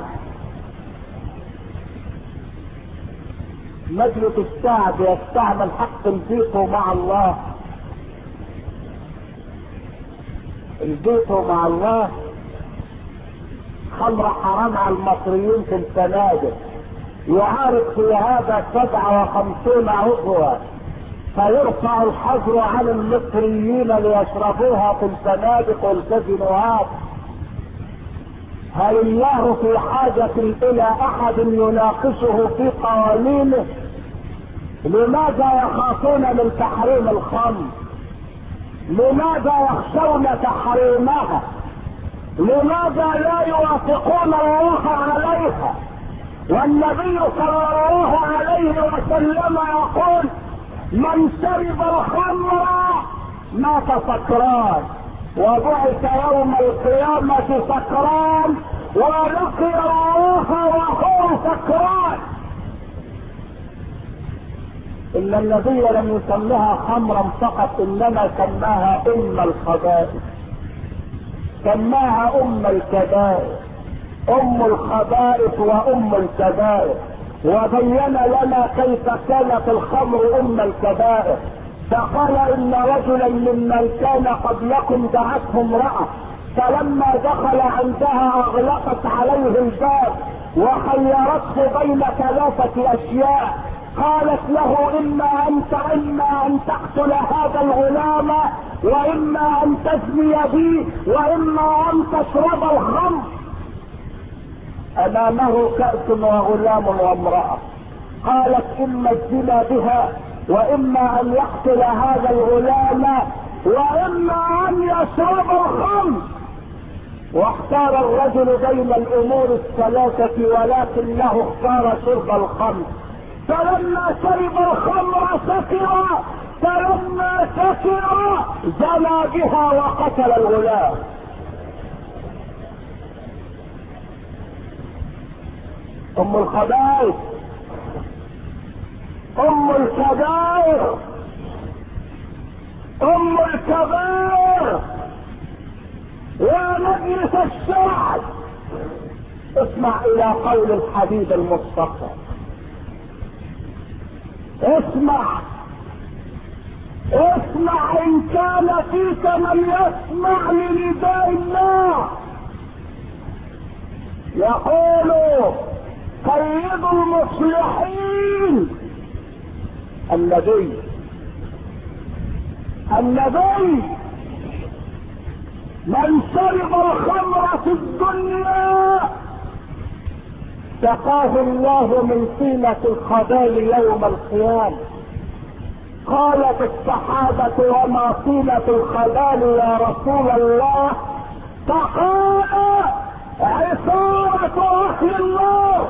مجلس الشعب يستعمل حق الفيتو مع الله. الفيتو مع الله. خمر حرام على المصريين في الفنادق، يعارض في هذا سبعة وخمسين عضوا، فيرفع الحظر عن المصريين ليشربوها في الفنادق والكازينوهات. هل الله في حاجة الى احد يناقشه في قوانينه؟ لماذا يخافون من تحريم الخمر؟ لماذا يخشون تحريمها؟ لماذا لا يوافقون الله عليها؟ والنبي صلى الله عليه وسلم يقول من شرب الخمر مات سكران وبعث يوم القيامة سكران ولقي الله وهو سكران. إن النبي لم يسمها خمرا فقط، إنما سماها أم الخبائث، سماها أم الكبائر، أم الخبائث وأم الكبائر، وبين لنا كيف كانت الخمر أم الكبائر. فقال إن رجلا ممن كان قبلكم دعته امرأة فلما دخل عندها أغلقت عليه الباب وخيرته بين ثلاثة أشياء، قالت له إما أن إما أن تقتل هذا الغلام وإما أن تزني بي وإما أن تشرب الخمر. أمامه كأس وغلام وامرأة، قالت إما الزنا بها وإما أن يقتل هذا الغلام وإما أن يشرب الخمر. واختار الرجل بين الأمور الثلاثة ولكنه اختار شرب الخمر. فلما شرب الخمر سكر، فلما سكر زنى بها وقتل الغلام. ام الخبائث، ام الكبائر، ام الكبائر. يا مجلس الشعب اسمع الى قول الحبيب المصطفى، اسمع اسمع ان كان فيك من يسمع لنداء الله. يقول سيد المصلحين النبي النبي من شرب الخمر في الدنيا سقاه الله من طينة الخبال يوم القيامة. قالت الصحابة وما طينة الخبال يا رسول الله؟ فقال عصارة أهل النار،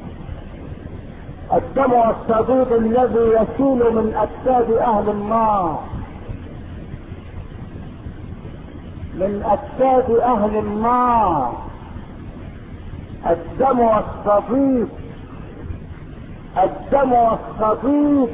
الدم والصديد الذي يسيل من أجساد أهل النار، من أجساد أهل النار، الدم والصديد، الدم والصديد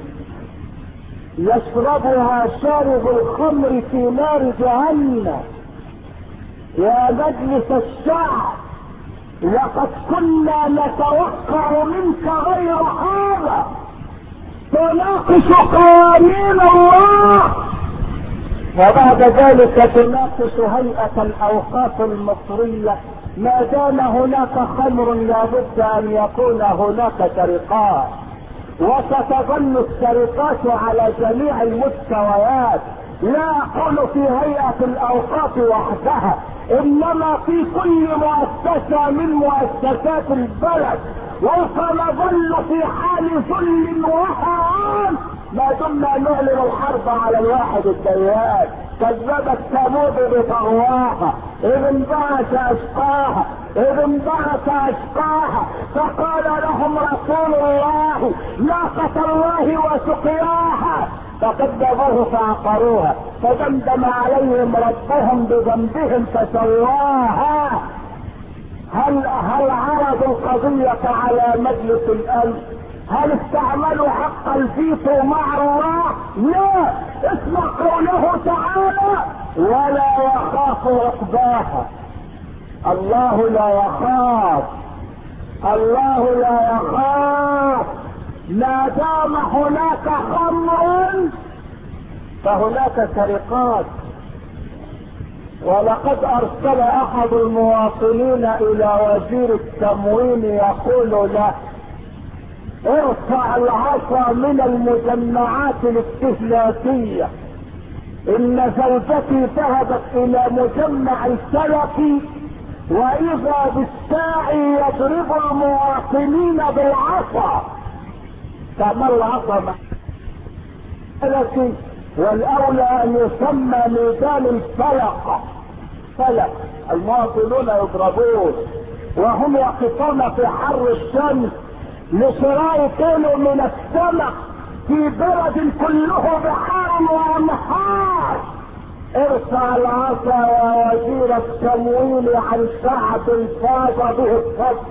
يشربها شارب الخمر في نار جهنم. يا مجلس الشعب لقد كنا نتوقع منك غير هذا، تناقش قوانين الله وبعد ذلك تناقش هيئة الأوقاف المصرية. ما دام هناك خمر لابد أن يكون هناك سرقات، وستظل السرقات على جميع المستويات. لا أقول في هيئة الأوقاف وحدها، إنما في كل مؤسسة من مؤسسات البلد، وسنظل في حال ذل وهوان ما دمنا نعلن الحرب على الواحد الديان. كذبت ثمود بطغواها إذ انبعث أشقاها إذ انبعث أشقاها فقال لهم رسول الله ناقة الله وسقياها فكذبوه فعقروها فدمدم عليهم ربهم بذنبهم فسواها. هل هل عرضوا القضية على مجلس الأمن؟ هل استعملوا حق الفيتو مع الله؟ لا. اسمع قوله تعالى ولا يخاف عقباها. الله لا يخاف، الله لا يخاف. ما دام هناك خمر فهناك سرقات. ولقد ارسل احد المواطنين الى وزير التموين يقول له ارفع العصا من المجمعات الاستهلاكية. ان زوجتي ذهبت الى مجمع السلفي واذا بالساعي يضرب المواطنين بالعصا. فما العصا السلفي والاولى ان يسمى ميدان الفلقة. فلك المواطنون يضربون وهم يقفون في حر الشمس لشراء كيلو من السمك في بلد كله بحار وانهار. ارفع العصا يا وزير التمويل عن شعب فاض به الصبر،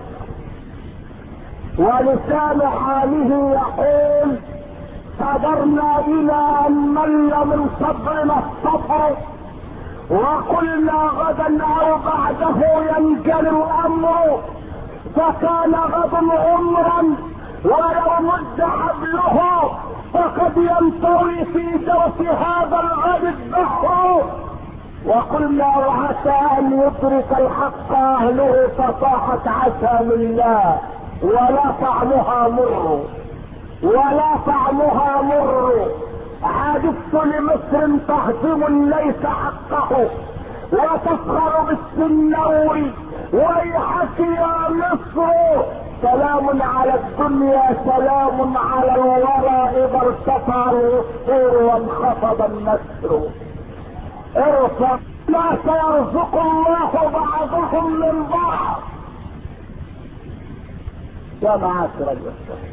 ولسان حاله يقول صبرنا الى ان مل من صبرنا الصبر، وقلنا غدا او بعده ينجلي الامر، فكان غد عمرا ولو مد حبله فقد ينطوي في جوف هذا الغد الدهر. وقلنا وعسى ان يدرك الحق اهله فصاحت عسى لله ولا طعمها مر ولا طعمها مر. عادت لمصر تهضم ليس حقه وتسخر بالسنور، ويحك يا مصر سلام على الدنيا سلام على الورى اذا ارتفع الرسول وانخفض النسر. ارفع ما سيرزق الله بعضهم من بعض. يا معاشر المسلمين،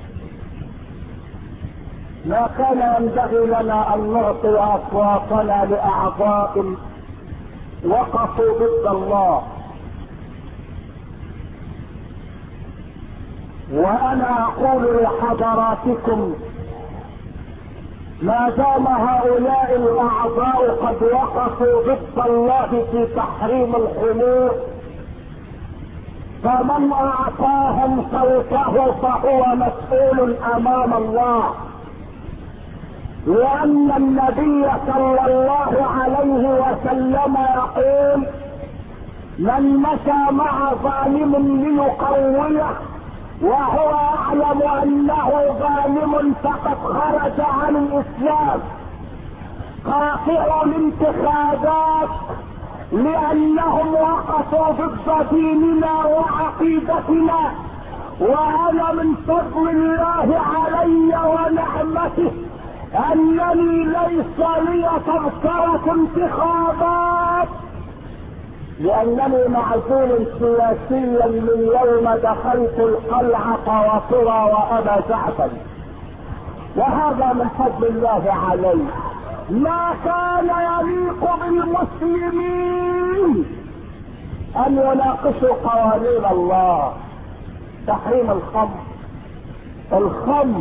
ما كان ينبغي لنا ان نعطي اصواتنا لاعضاء وقفوا ضد الله. وانا اقول لحضراتكم ما دام هؤلاء الاعضاء قد وقفوا ضد الله في تحريم الخمور، فمن اعطاهم صوته فهو مسؤول امام الله، لان النبي صلى الله عليه وسلم يقول من مشى مع ظالم ليقويه وهو يعلم انه ظالم فقد خرج عن الاسلام. قاطع الانتخابات لانهم وقفوا ضد ديننا وعقيدتنا، وانا من فضل الله علي ونعمته انني ليس لي تذكرة انتخابات، لانني معزول سياسيا من يوم دخلت القلعة وطرى وابا جعفر، وهذا من فضل الله علي. ما كان يليق بالمسلمين ان يناقشوا قوانين الله. تحريم الخمر، الخمر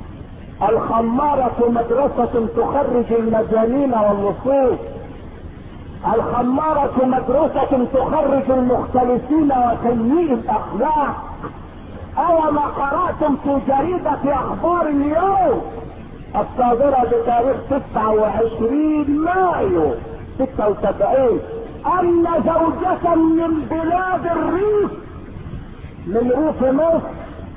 الخمارة مدرسة تخرج المجانين واللصوص، الخمارة مدرسة تخرج المختلفين وسيئي الاخلاق. اوما قرأتم في جريدة اخبار اليوم الصادرة بتاريخ تسعة وعشرين مايو ستة وسبعين ان زوجة من بلاد الريف من ريف مصر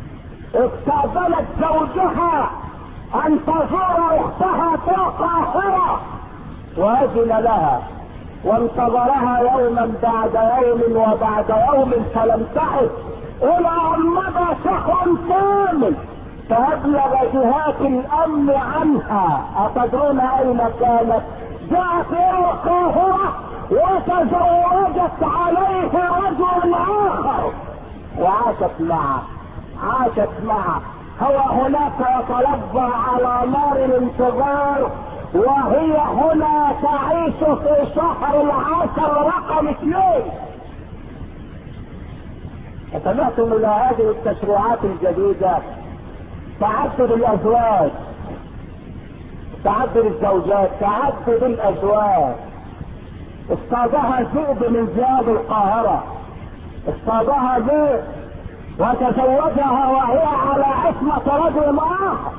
استقبلت زوجها ان تزور اختها في القاهرة واذن لها، وانتظرها يوما بعد يوم وبعد يوم فلم تعد، الى ان مضى شهر كامل فابلغ جهات الامن عنها. اتدرون اين كانت؟ جاءت الى القاهرة وتزوجت عليه رجل اخر وعاشت معه عاشت معه هو هناك يتلظى على نار الانتظار، وهي هنا تعيش في شهر العسل رقم اثنين. سمعتم الى هذه التشريعات الجديدة تعدد الازواج، تعدد الزوجات، تعدد الازواج. اصطادها ذئب من ذئاب القاهرة، اصطادها ذئب وتزوجها وهي على عصمة رجل اخر،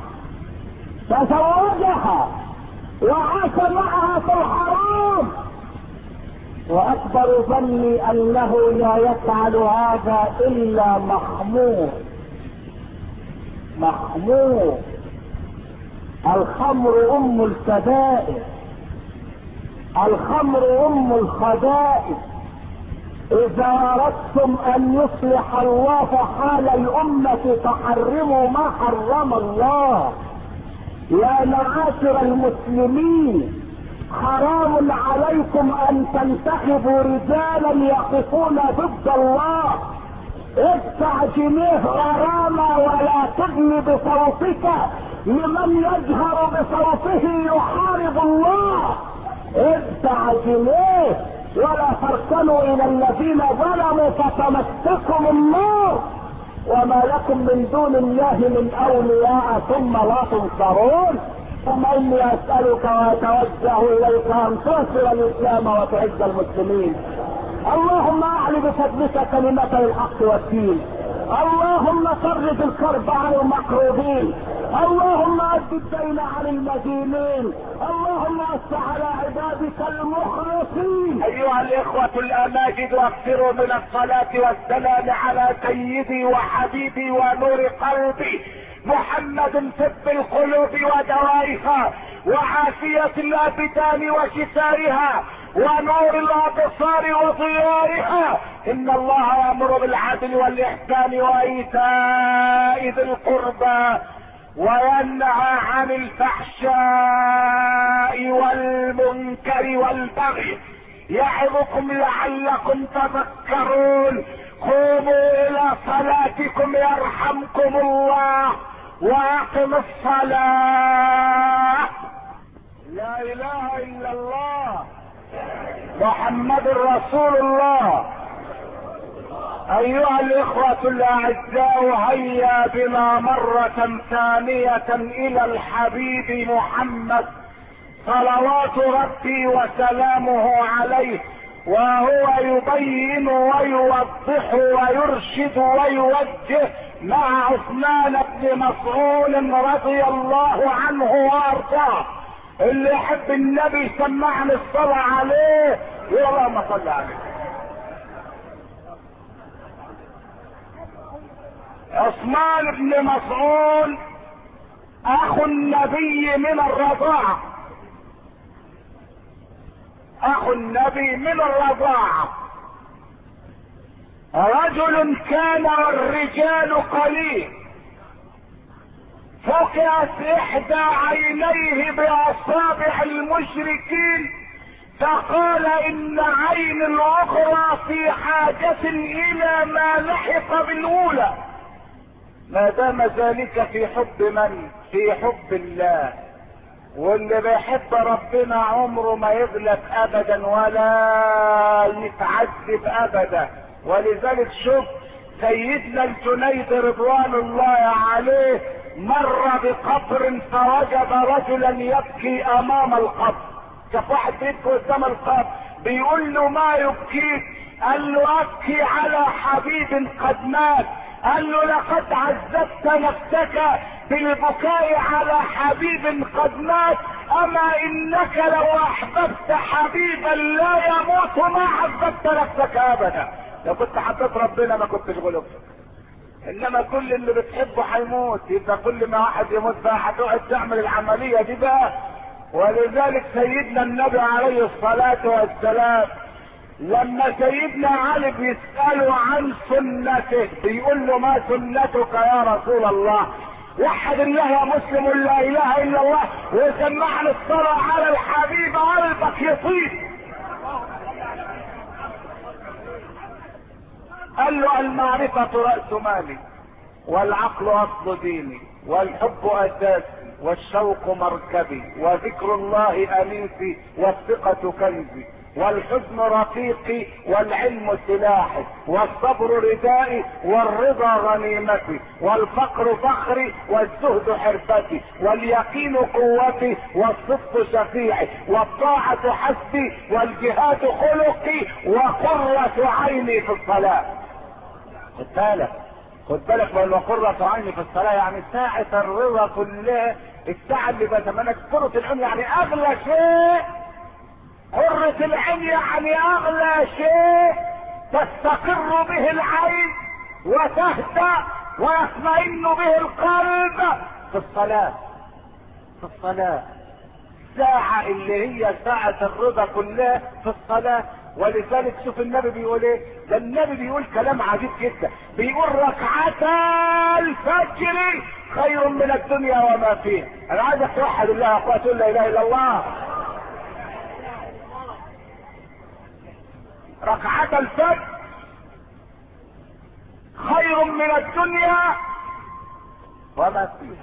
تزوجها وعاش معها في الحرام. واكبر ظني انه لا يفعل هذا الا مخمور مخمور. الخمر ام الكبائر، الخمر ام الخبائث. اذا اردتم ان يصلح الله حال الامة فحرموا ما حرم الله. يا معاشر المسلمين، حرام عليكم لكم ان تنتخبوا رجالا يقفون ضد الله. ادفع جنيه غرامة ولا تغني بصوتك لمن يجهر بصوته يحارب الله. ادفع جنيه ولا تركنوا الى الذين ظلموا فتمسكم النار وما لكم من دون الله من اولياء ثم لا تنصرون. ثم اني اسألك واتوجه اليك ان تنصر الاسلام وتعز المسلمين. اللهم اعل بفضلك كلمتي الحق والدين. اللهم فرج الكرب عن المكروبين. اللهم اد الدين عن المدينين. اللهم وسع على عبادك المخلصين. ايها الاخوة الاماجد، اكثروا من الصلاة والسلام على سيدي وحبيبي ونور قلبي محمد، طب القلوب ودوائها وعافية الابدان وشفائها ونور الابصار وضيائها. ان الله يأمر بالعدل والاحسان وايتاء ذي القربى وينهى عن الفحشاء والمنكر والبغي يعظكم لعلكم تذكرون. قوموا الى صلاتكم يرحمكم الله واقم الصلاة. لا اله الا الله محمد رسول الله. ايها الاخوة الاعزاء، هيا بنا مرة ثانية الى الحبيب محمد صلوات ربي وسلامه عليه، وهو يبين ويوضح ويرشد ويوجه مع عثمان بن مسعود رضي الله عنه وارضاه. اللي يحب النبي سمعني الصلاة عليه. اللهم صل عليه. عثمان بن مسعود اخو النبي من الرضاعة، اخو النبي من الرضاعة، رجل كان والرجال قليل، فقعت احدى عينيه باصابع المشركين فقال ان عين الاخرى في حاجة الى ما لحق بالاولى. ما دام ذلك في حب من؟ في حب الله. واللي بيحب ربنا عمره ما يغلب ابدا ولا يتعذب ابدا. ولذلك شوف سيدنا الجنيد رضوان الله عليه مر بقبر فوجد رجلا يبكي امام القبر. شاف واحد بيبكي قدام القبر بيقول له ما يبكيك؟ قال له ابكي على حبيب قد مات. قال له لقد عذبت نفسك بالبكاء على حبيب قد مات، اما انك لو احببت حبيبا لا يموت ما عذبت نفسك ابدا. لو كنت حبيت ربنا ما كنتش غلبت، انما كل اللي بتحبه هيموت، يبقى كل ما واحد يموت بقى هتقعد تعمل العملية دي بقى. ولذلك سيدنا النبي عليه الصلاة والسلام لما سيدنا علي بيسأله عن سنته بيقول له ما سنتك يا رسول الله؟ وحد الله يا مسلم لا اله الا الله وسمعنا الصلاة على الحبيب قلبك يطيب. قال له المعرفة رأس مالي والعقل اصل ديني والحب اساسي والشوق مركبي وذكر الله انيسي والثقة كنزي والحزن رفيقي والعلم سلاحي والصبر ردائي والرضا غنيمتي والفقر فخري والزهد حرفتي واليقين قوتي والصدق شفيعي والطاعة حسبي والجهاد خلقي وقرة عيني في الصلاة. خد بالك خد بالك من وقرة عيني في الصلاة، يعني ساعة الرضا كلها، الساعة اللي بتمنى قرة العين يعني اغلى شيء. قرة العين يعني اغلى شيء تستقر به العين وتهدأ ويطمئن به القلب في الصلاة. في الصلاة الساعة اللي هي ساعة الرضا كلها في الصلاة. ولذلك شوف النبي بيقول ايه؟ ده النبي بيقول كلام عجيب جدا، بيقول ركعتا الفجر خير من الدنيا وما فيها. انا عايزك توحد الله يا اخوات، تقول لا اله الا الله. ركعة الفجر خير من الدنيا وما فيها.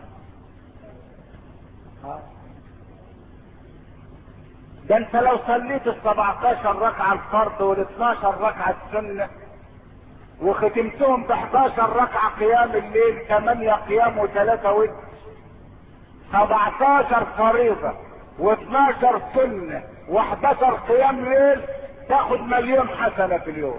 ده انت لو صليت السبعتاشر ركعة الفرض والاثناشر ركعة السنة وختمتهم بحداشر ركعة قيام الليل، ثمانية قيام وثلاثة وتر، سبعتاشر فريضة واثناشر سنة وحداشر قيام ليل، تاخد مليون حسنة في اليوم.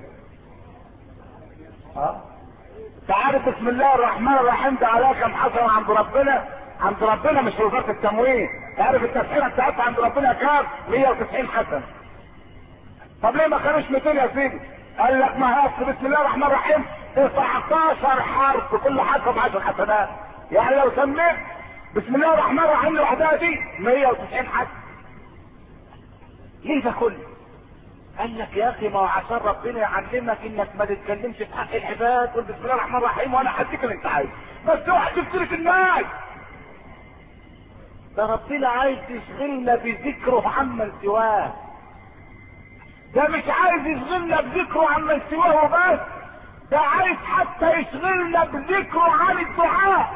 ها؟ تعرف بسم الله الرحمن الرحيم ده عليها كم حسنة عند ربنا؟ عند ربنا مش وزارة التموين. تعرف التسعيرة بتاعتها عند ربنا كام؟ مية وتسعين حسنة. طب ليه ما كانوش ميتين يا سيدي؟ قال لك ما هي بسم الله الرحمن الرحيم تسعتاشر حرف، كل حرف بعشر حسنات. يعني لو سميت بسم الله الرحمن الرحيم لوحدها دي مية وتسعين حسنة. ليه ده كله؟ قال لك يا اخي ما هو عشان ربنا يعلمك انك ما تتكلمش في حق العباد، تقول بسم الله الرحمن الرحيم وانا هديك اللي انت عايزه، بس اوعى تفترك الناس. ده ربنا عايز يشغلنا بذكره عمن سواه. ده مش عايز يشغلنا بذكره عمن سواه وبس، ده عايز حتى يشغلنا بذكره عن الدعاء.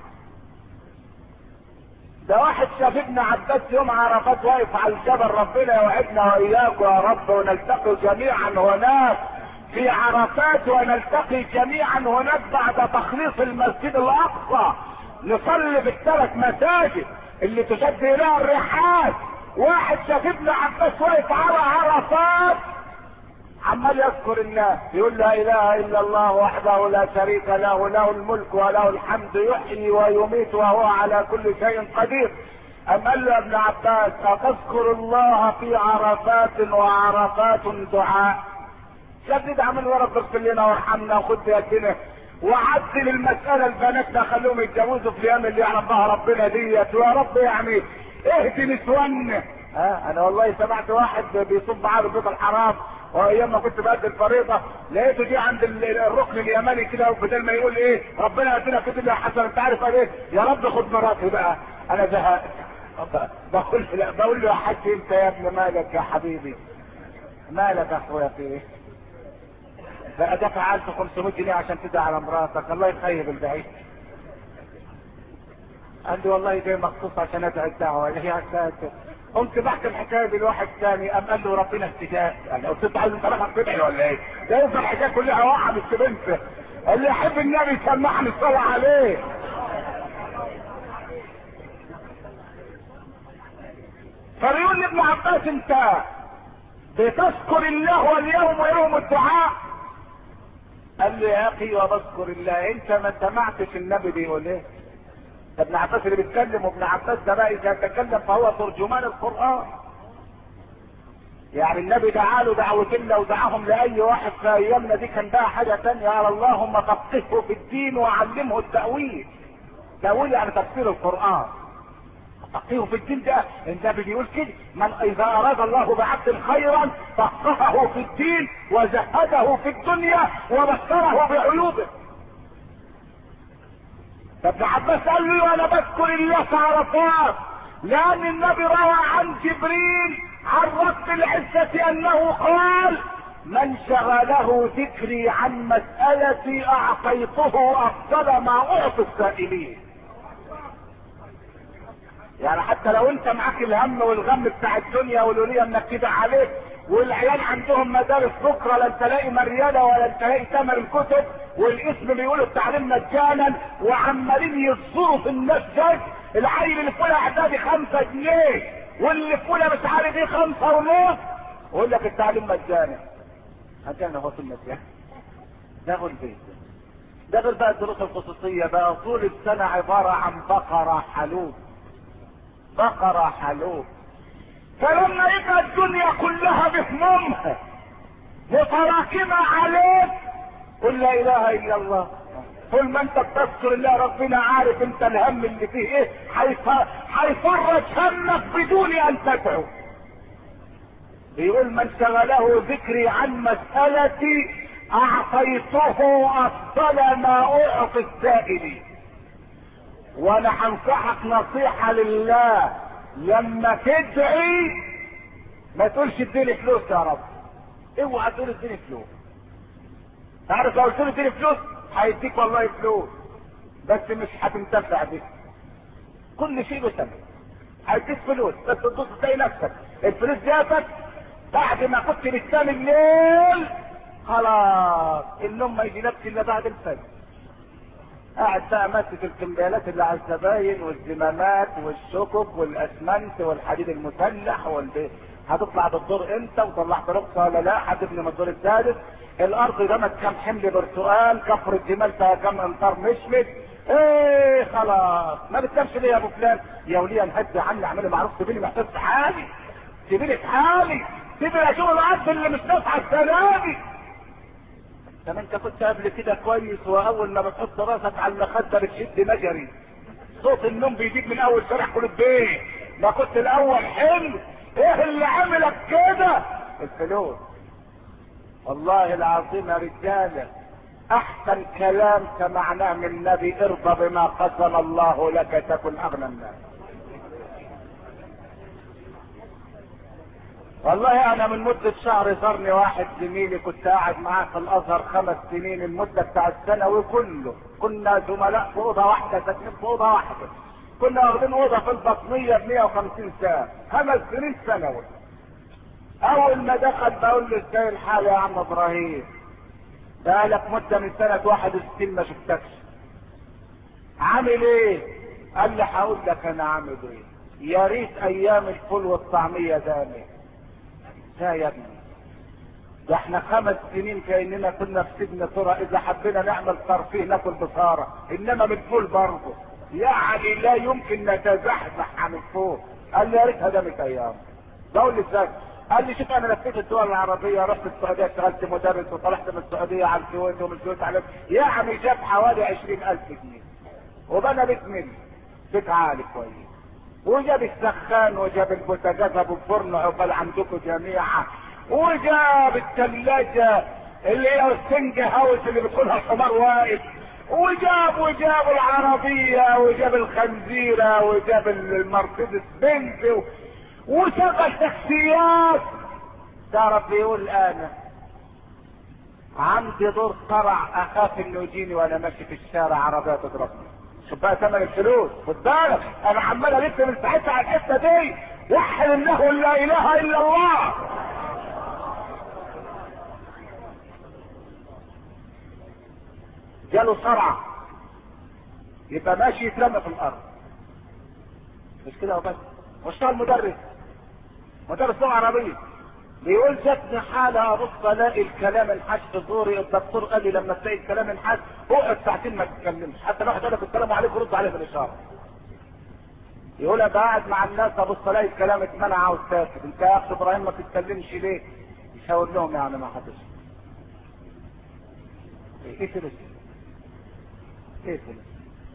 ده واحد شاف ابن عباس يوم عرفات واقف على الجبل، ربنا يوعدنا واياكم يا رب ونلتقي جميعا هناك في عرفات، ونلتقي جميعا هناك بعد تخليص المسجد الاقصى، نصلي في الثلاث مساجد اللي تشد اليها الرحال. واحد شاف ابن عباس واقف على عرفات عمال يذكر الناس، يقول لا اله الا الله وحده لا شريك له، له الملك وله الحمد، يحيي ويميت وهو على كل شيء قدير. أم قال له يا ابن عباس أتذكر الله في عرفات وعرفات دعاء؟ شدد عمل يا رب اغفر لنا وارحمنا وخد بيدنا وعدل المسألة، البنات خلوهم يتجوزوا في الايام اللي يعلم بها ربنا ديت، ويا رب يعني اهدي نسوان. ها انا والله سمعت واحد بيصب على البيت الحرام، وايام ما كنت بادي الفريضه لقيته جه عند الركن اليماني كده، وبدل ما يقول ايه ربنا يدينا في الدنيا حسنه، انت عارف قال ايه؟ يا رب خد مراتي بقى. انا زهقت. بقول له بقول له يا حاج انت يا ابن مالك يا حبيبي؟ مالك يا اخويا في ايه؟ بقى دفعت خمسمية جنيه عشان تدعي على مراتك، الله يخيب البعيد. قال لي والله جاي مخصوص عشان ادعي الدعوه. يا ساتر. قمت بحكي الحكايه دي لواحد ثاني، قام قال له ربنا استجاب. يعني قلت له عايز انت رايح تدعي ولا ايه؟ ده يوصل الحكايه كلها واحد مش بنت. اللي يحب النبي يسمعني الصلاه عليه. فبيقول لي ابن عباس انت بتذكر الله واليوم ويوم الدعاء؟ قال لي يا اخي وبذكر الله، انت ما سمعتش النبي بيقول ايه؟ ابن عباس اللي بيتكلم، وابن عباس ده بقى اذا تكلم فهو ترجمان القران. يعني النبي دعا له دعوتين لو دعاهم لاي واحد في ايامنا دي كان بقى حاجه ثانيه. قال اللهم فقهه في الدين وعلمه التاويل. تاويل يعني تفسير القران. فقهه في الدين ده النبي بيقول كده، من اذا اراد الله بعبد خيرا فقهه في الدين وزهده في الدنيا وبشره بعيوبه. فابن عباس قال لي وانا بذكر الله في عرفات لان النبي روى عن جبريل عن رب العزة انه قال من شغله ذكري عن مسألتي اعطيته افضل ما اعطي السائلين. يعني حتى لو انت معاك الهم والغم بتاع الدنيا والولية منكدة عليك والعيال عندهم مدارس بكره لا تلاقي مريالة ولا تلاقي ثمن الكتب والاسم بيقولوا التعليم مجانا وعمالين يصوروا في الناس جد، العيل اللي في اولى اعدادي خمسة جنيه واللي في اولى مش عارف ايه خمسة ونص، ويقول لك التعليم مجانا. مجانا هو في المجان ده غير البيت، ده غير بقى الدروس الخصوصية بقى طول السنة عبارة عن بقرة حلوب بقرة حلوب. فلما يبقى الدنيا كلها بهمومها متراكمة عليك قل لا اله الا الله. طول ما انت بتذكر الله ربنا عارف انت الهم اللي فيه ايه، هيفرج همك بدون ان تدعو. بيقول من شغله ذكري عن مسألتي اعطيته افضل ما اعطي السائلين. وانا هنصحك نصيحة لله، لما تدعي ما تقولش اديني فلوس يا رب، اوعى تقول اديني فلوس. تعرف لو قلت له اديني فلوس هيديك والله فلوس، بس مش هتنتفع بيه. كل شيء له ثمن. هيديك فلوس بس تبص تلاقي نفسك الفلوس جاتك بعد ما كنت بتنام الليل، خلاص النوم ما يجيلكش الا بعد الفجر. قاعد بقى ماسك الكمبيالات اللي على الزباين والزمامات والشكك والاسمنت والحديد المسلح والبي... هتطلع بالدور امتى وطلعت رخصه ولا لا؟ هتبني من الدور السادس. الارض دمت كام حمل برتقال، كفر الجمال فيها كام امتار مشمت. ايه خلاص ما بتنامش ليه يا ابو فلان؟ يا وليه انهدي عني، اعملي معروف سيبيني محتاج في حالي، سيبيني في حالي، سيبيني اشوف العبد اللي مش نافعه السنه دي. طب انت كنت قبل كده كويس، واول ما بتحط راسك على المخده بتشد مجري، صوت النوم بيجيك من اول شارع كل البيت، ما كنت الاول حلو. ايه اللي عملك كده؟ الفلوس. والله العظيم يا رجاله احسن كلام سمعناه من النبي ارضى بما قسم الله لك تكن اغنى الناس. والله انا من مدة شهر زارني واحد زميلي كنت قاعد معاه في الازهر خمس سنين، المدة بتاع الثانوي كله كنا زملاء في اوضة واحدة، ساكنين في اوضة واحدة، كنا واخدين اوضة في البطنية ب مية وخمسين ساعة، خمس سنين ثانوي. اول ما دخل بقول له ازاي الحال يا عم ابراهيم؟ بقالك مدة من سنة واحد وستين ما شفتكش، عامل ايه؟ قال لي هقول لك انا عامل ايه، يا ريت ايام الفول والطعمية دامت. لا يا ابني، ده احنا خمس سنين كأننا كنا في سجن ترى، اذا حبينا نعمل ترفيه ناكل بصارة، انما من الفول برضه يعني لا يمكن نتزحزح عن الفول. قال لي يا ريتها دامت ايام. بقول لي ازاي؟ قال لي شوف انا لفيت الدول العربية، رحت السعودية اشتغلت مدرس، وطلعت من السعودية على الكويت، ومن الكويت على يعني جاب حوالي عشرين الف جنيه، وبنى بيت مني، بيت عالي كويس، وجاب السخان وجاب البوتاجاز ابو الفرن عقبال عندكم جميعا، وجاب الثلاجة اللي هي السنج هاوس اللي بتقولها الحمار واقف، وجاب وجاب العربية وجاب الخنزيرة وجاب المرسيدس بنز و... وشغل تاكسيات. تعرف بيقول انا عندي دور صرع اخاف انه يجيني وانا ماشي في الشارع عربية تضربني. شوف بقى ثمن الفلوس، خد بالك انا عمال الف من ساعتها على الحته دي. وحد الله لا اله الا الله. جاله صرعه يبقى ماشي يترمى في الارض، مش كده وبس. واشتغل مدرس مدرس لغه عربيه، بيقول جاتني حاله ابص الاقي الكلام انحاش في زوري، الدكتور قال لي لما تلاقي الكلام انحاش اقعد ساعتين ما تتكلمش، حتى لو واحد قال لك السلام عليكم رد عليه بالاشاره. يقول ابقى قاعد مع الناس ابص الاقي الكلام اتمنع وساكت، انت يا اخي ابراهيم ما تتكلمش ليه؟ يشاور لهم يعني ما حدش. ايه فلوس؟ ايه فلوس؟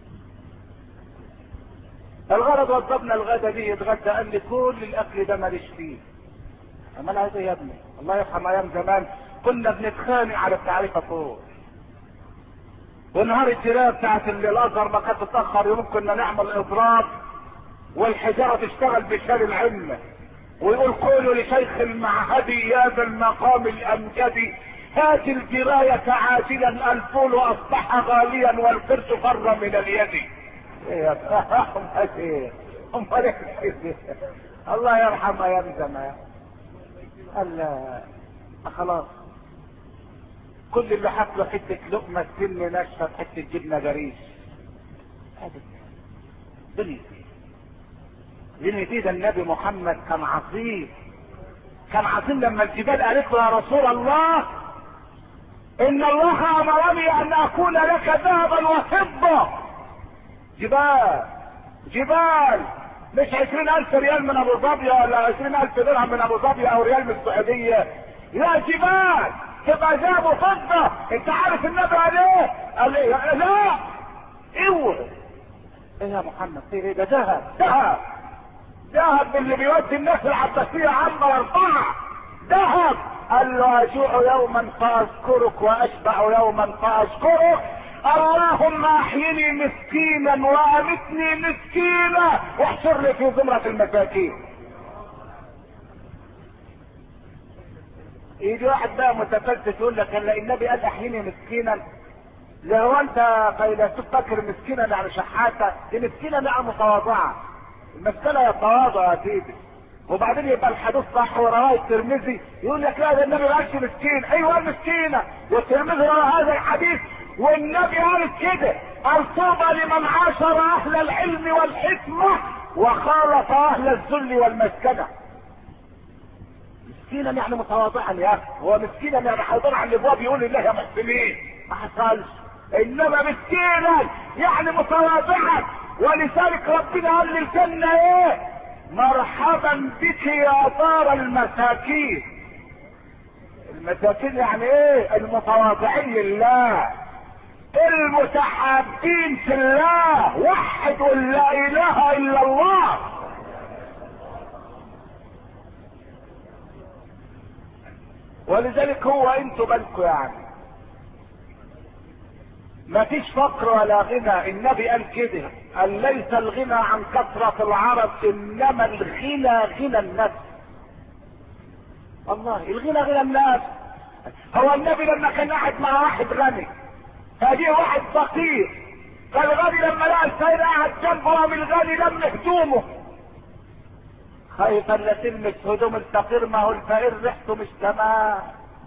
الغرض وضبنا الغدا دي يتغدى، قال لي كل الاكل ده ماليش فيه. اما انا عايز ايه يا ابني؟ الله يرحم ايام زمان كنا بنتخانق على التعريفه فوق، ونهار الجرايه بتاعت الازهر ما كانت تتاخر يوم كنا نعمل اضراب والحجاره تشتغل بشال العمه، ويقول قولوا لشيخ المعهدي يا ذا المقام الامجدي هات الجرايه عاجلا الفول اصبح غاليا والقرش فر من اليد. ايه يا امال ايه؟ امال ايه؟ الله يرحم ايام زمان. قال خلاص كل اللي حصل حته لقمه سن ناشفه حته جبنه جريش. دنيا دنيا دي ده النبي محمد كان عظيم، كان عظيم لما الجبال قالت له يا رسول الله ان الله امرني ان اكون لك ذهبا وفضه. جبال جبال مش عشرين الف ريال من ابو ظبي ولا عشرين الف درهم من ابو ظبي او ريال من السعودية، لا جبال تبقى ذهب وفضة. انت عارف النبي قال ايه؟ قال ايه؟ لا اوعى. ايه يا محمد في ايه؟ ده ذهب ذهب ذهب اللي بيودي الناس العباسية عامة واربعة ذهب. قال له اجوع يوما فاذكرك واشبع يوما فاذكرك، اللهم احيني مسكينا وامتني مسكينا واحشر لي في زمرة المساكين. يجي واحد بقى متفلسف يقول لك ان النبي قال احيني مسكينا. لو انت فيلسوف فاكر مسكينا يعني شحاته، دي مسكينا يعني متواضعه. المسكنه يا تواضع يا سيدي. وبعدين يبقى الحديث صح ورواه الترمذي يقول لك لا ده النبي ما قالش مسكين. ايوه مسكينه، والترمذي روى هذا الحديث والنبي قال كده، قال طوبى لمن عاشر اهل العلم والحكمه وخالط اهل الذل والمسكنه. مسكينا يعني متواضعا يا اخي، هو مسكينا يعني حاضر على الابواب يقول الله يا محسنين، ما حصلش. انما مسكينا يعني متواضعا، ولذلك ربنا قال للجنه ايه؟ مرحبا بك يا دار المساكين. المساكين يعني ايه؟ المتواضعين لله، المتحابين في الله، وحدوا لا اله الا الله. ولذلك هو انتوا بالكوا يعني ما فيش فقر ولا غنى. النبي قال كده، قال ليس الغنى عن كثرة العرب انما الغنى غنى النفس. والله الغنى غنى النفس. هو النبي لما كان قاعد مع واحد غني فجيه واحد فقير، فالغني لما لقى الفقير قاعد جنبه قام الغني لم هدومه خايفا لا تلمس هدوم الفقير. ما هو الفقير ريحته مش تمام،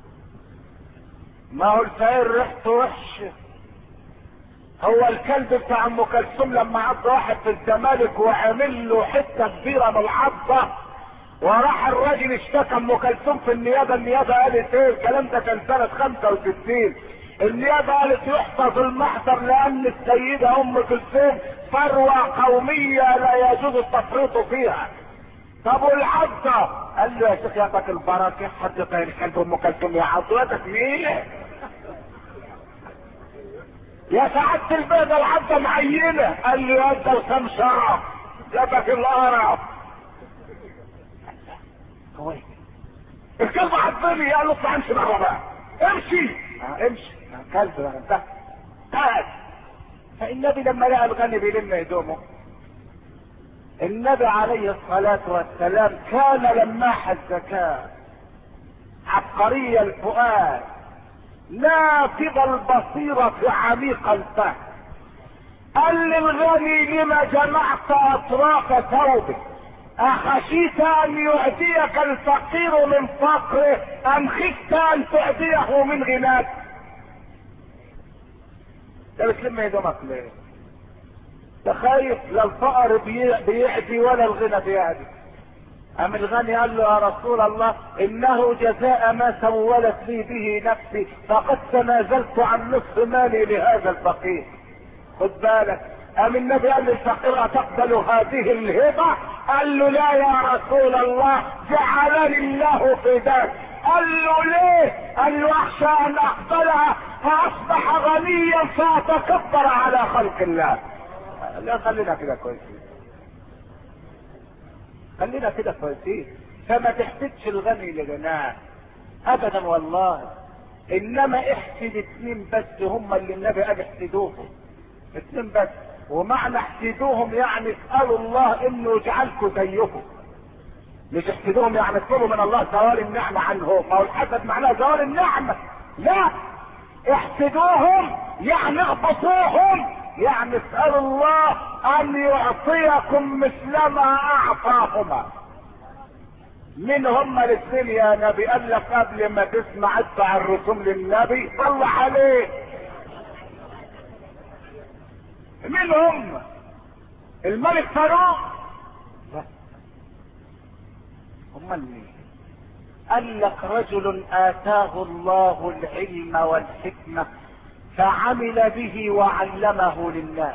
ما هو الفقير ريحته وحشه. هو الكلب بتاع ام كلثوم لما عض واحد في الزمالك وعمل له حته كبيره من العضه، وراح الراجل اشتكى ام كلثوم في النيابه. النيابه قالت ايه؟ الكلام ده كان سنه خمسة وستين. النيابه قالت يحفظ المحضر لان السيده ام كلثوم ثروه قوميه لا يجوز التفريط فيها. طب والعضه؟ قال له يا شيخ يعطيك البركه، حد طاير كلب ام كلثوم يا عضوتك مين؟ يا سعادة البيضة العضة معينة. قال لي يا ده وسام شرف جابك القرف. كويس الكلب عضني، قال له اطلع امشي بره بقى، امشي. اه امشي كلب بقى انت قاعد. فالنبي لما لقى الغني بيلم هدومه، النبي عليه الصلاة والسلام كان لماح الذكاء، عبقري الفؤاد، نافذ البصيرة عميق الفهم. قال للغني لما جمعت اطراف ثوبك؟ اخشيت ان يؤذيك الفقير من فقره ام خفت ان تؤذيه من غناك؟ انت بتلم هدومك ليه؟ انت خايف لا الفقر بيعدي ولا الغنى بيعدي. ام الغني قال له يا رسول الله انه جزاء ما سولت لي به نفسي فقد تنازلت عن نصف مالي لهذا الفقير. خد بالك. ام النبي قال للفقير اتقبل هذه الهبه؟ قال له لا يا رسول الله جعلني الله فداك. قال له ليه؟ قال له اخشى ان اقبلها فاصبح غنيا فاتكبر على خلق الله. لا خلينا كده كويسين، خلينا كده كويسين. فما تحسدش الغني لغناه ابدا والله، انما احسد اتنين بس هم اللي النبي قال احسدوهم، اتنين بس. ومعنى احسدوهم يعني اسالوا الله انه يجعلكم زيهم، مش احسدوهم يعني اطلبوا من الله زوال النعمه عنهم. او الحسد معناه زوال النعمه، لا، احسدوهم يعني اغبطوهم، يعني اسالوا الله ان يعطيكم مثل ما اعطاهما. من هم الاثنين يا نبي؟ قال لك قبل ما تسمع ادفع الرسوم للنبي صل عليه. من هم؟ الملك فاروق؟ لا. هم مين؟ قال لك رجل اتاه الله العلم والحكمه فعمل به وعلمه للناس.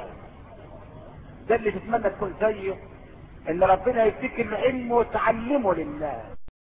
ده اللي تتمنى تكون زيه، ان ربنا يديك العلم وتعلمه للناس.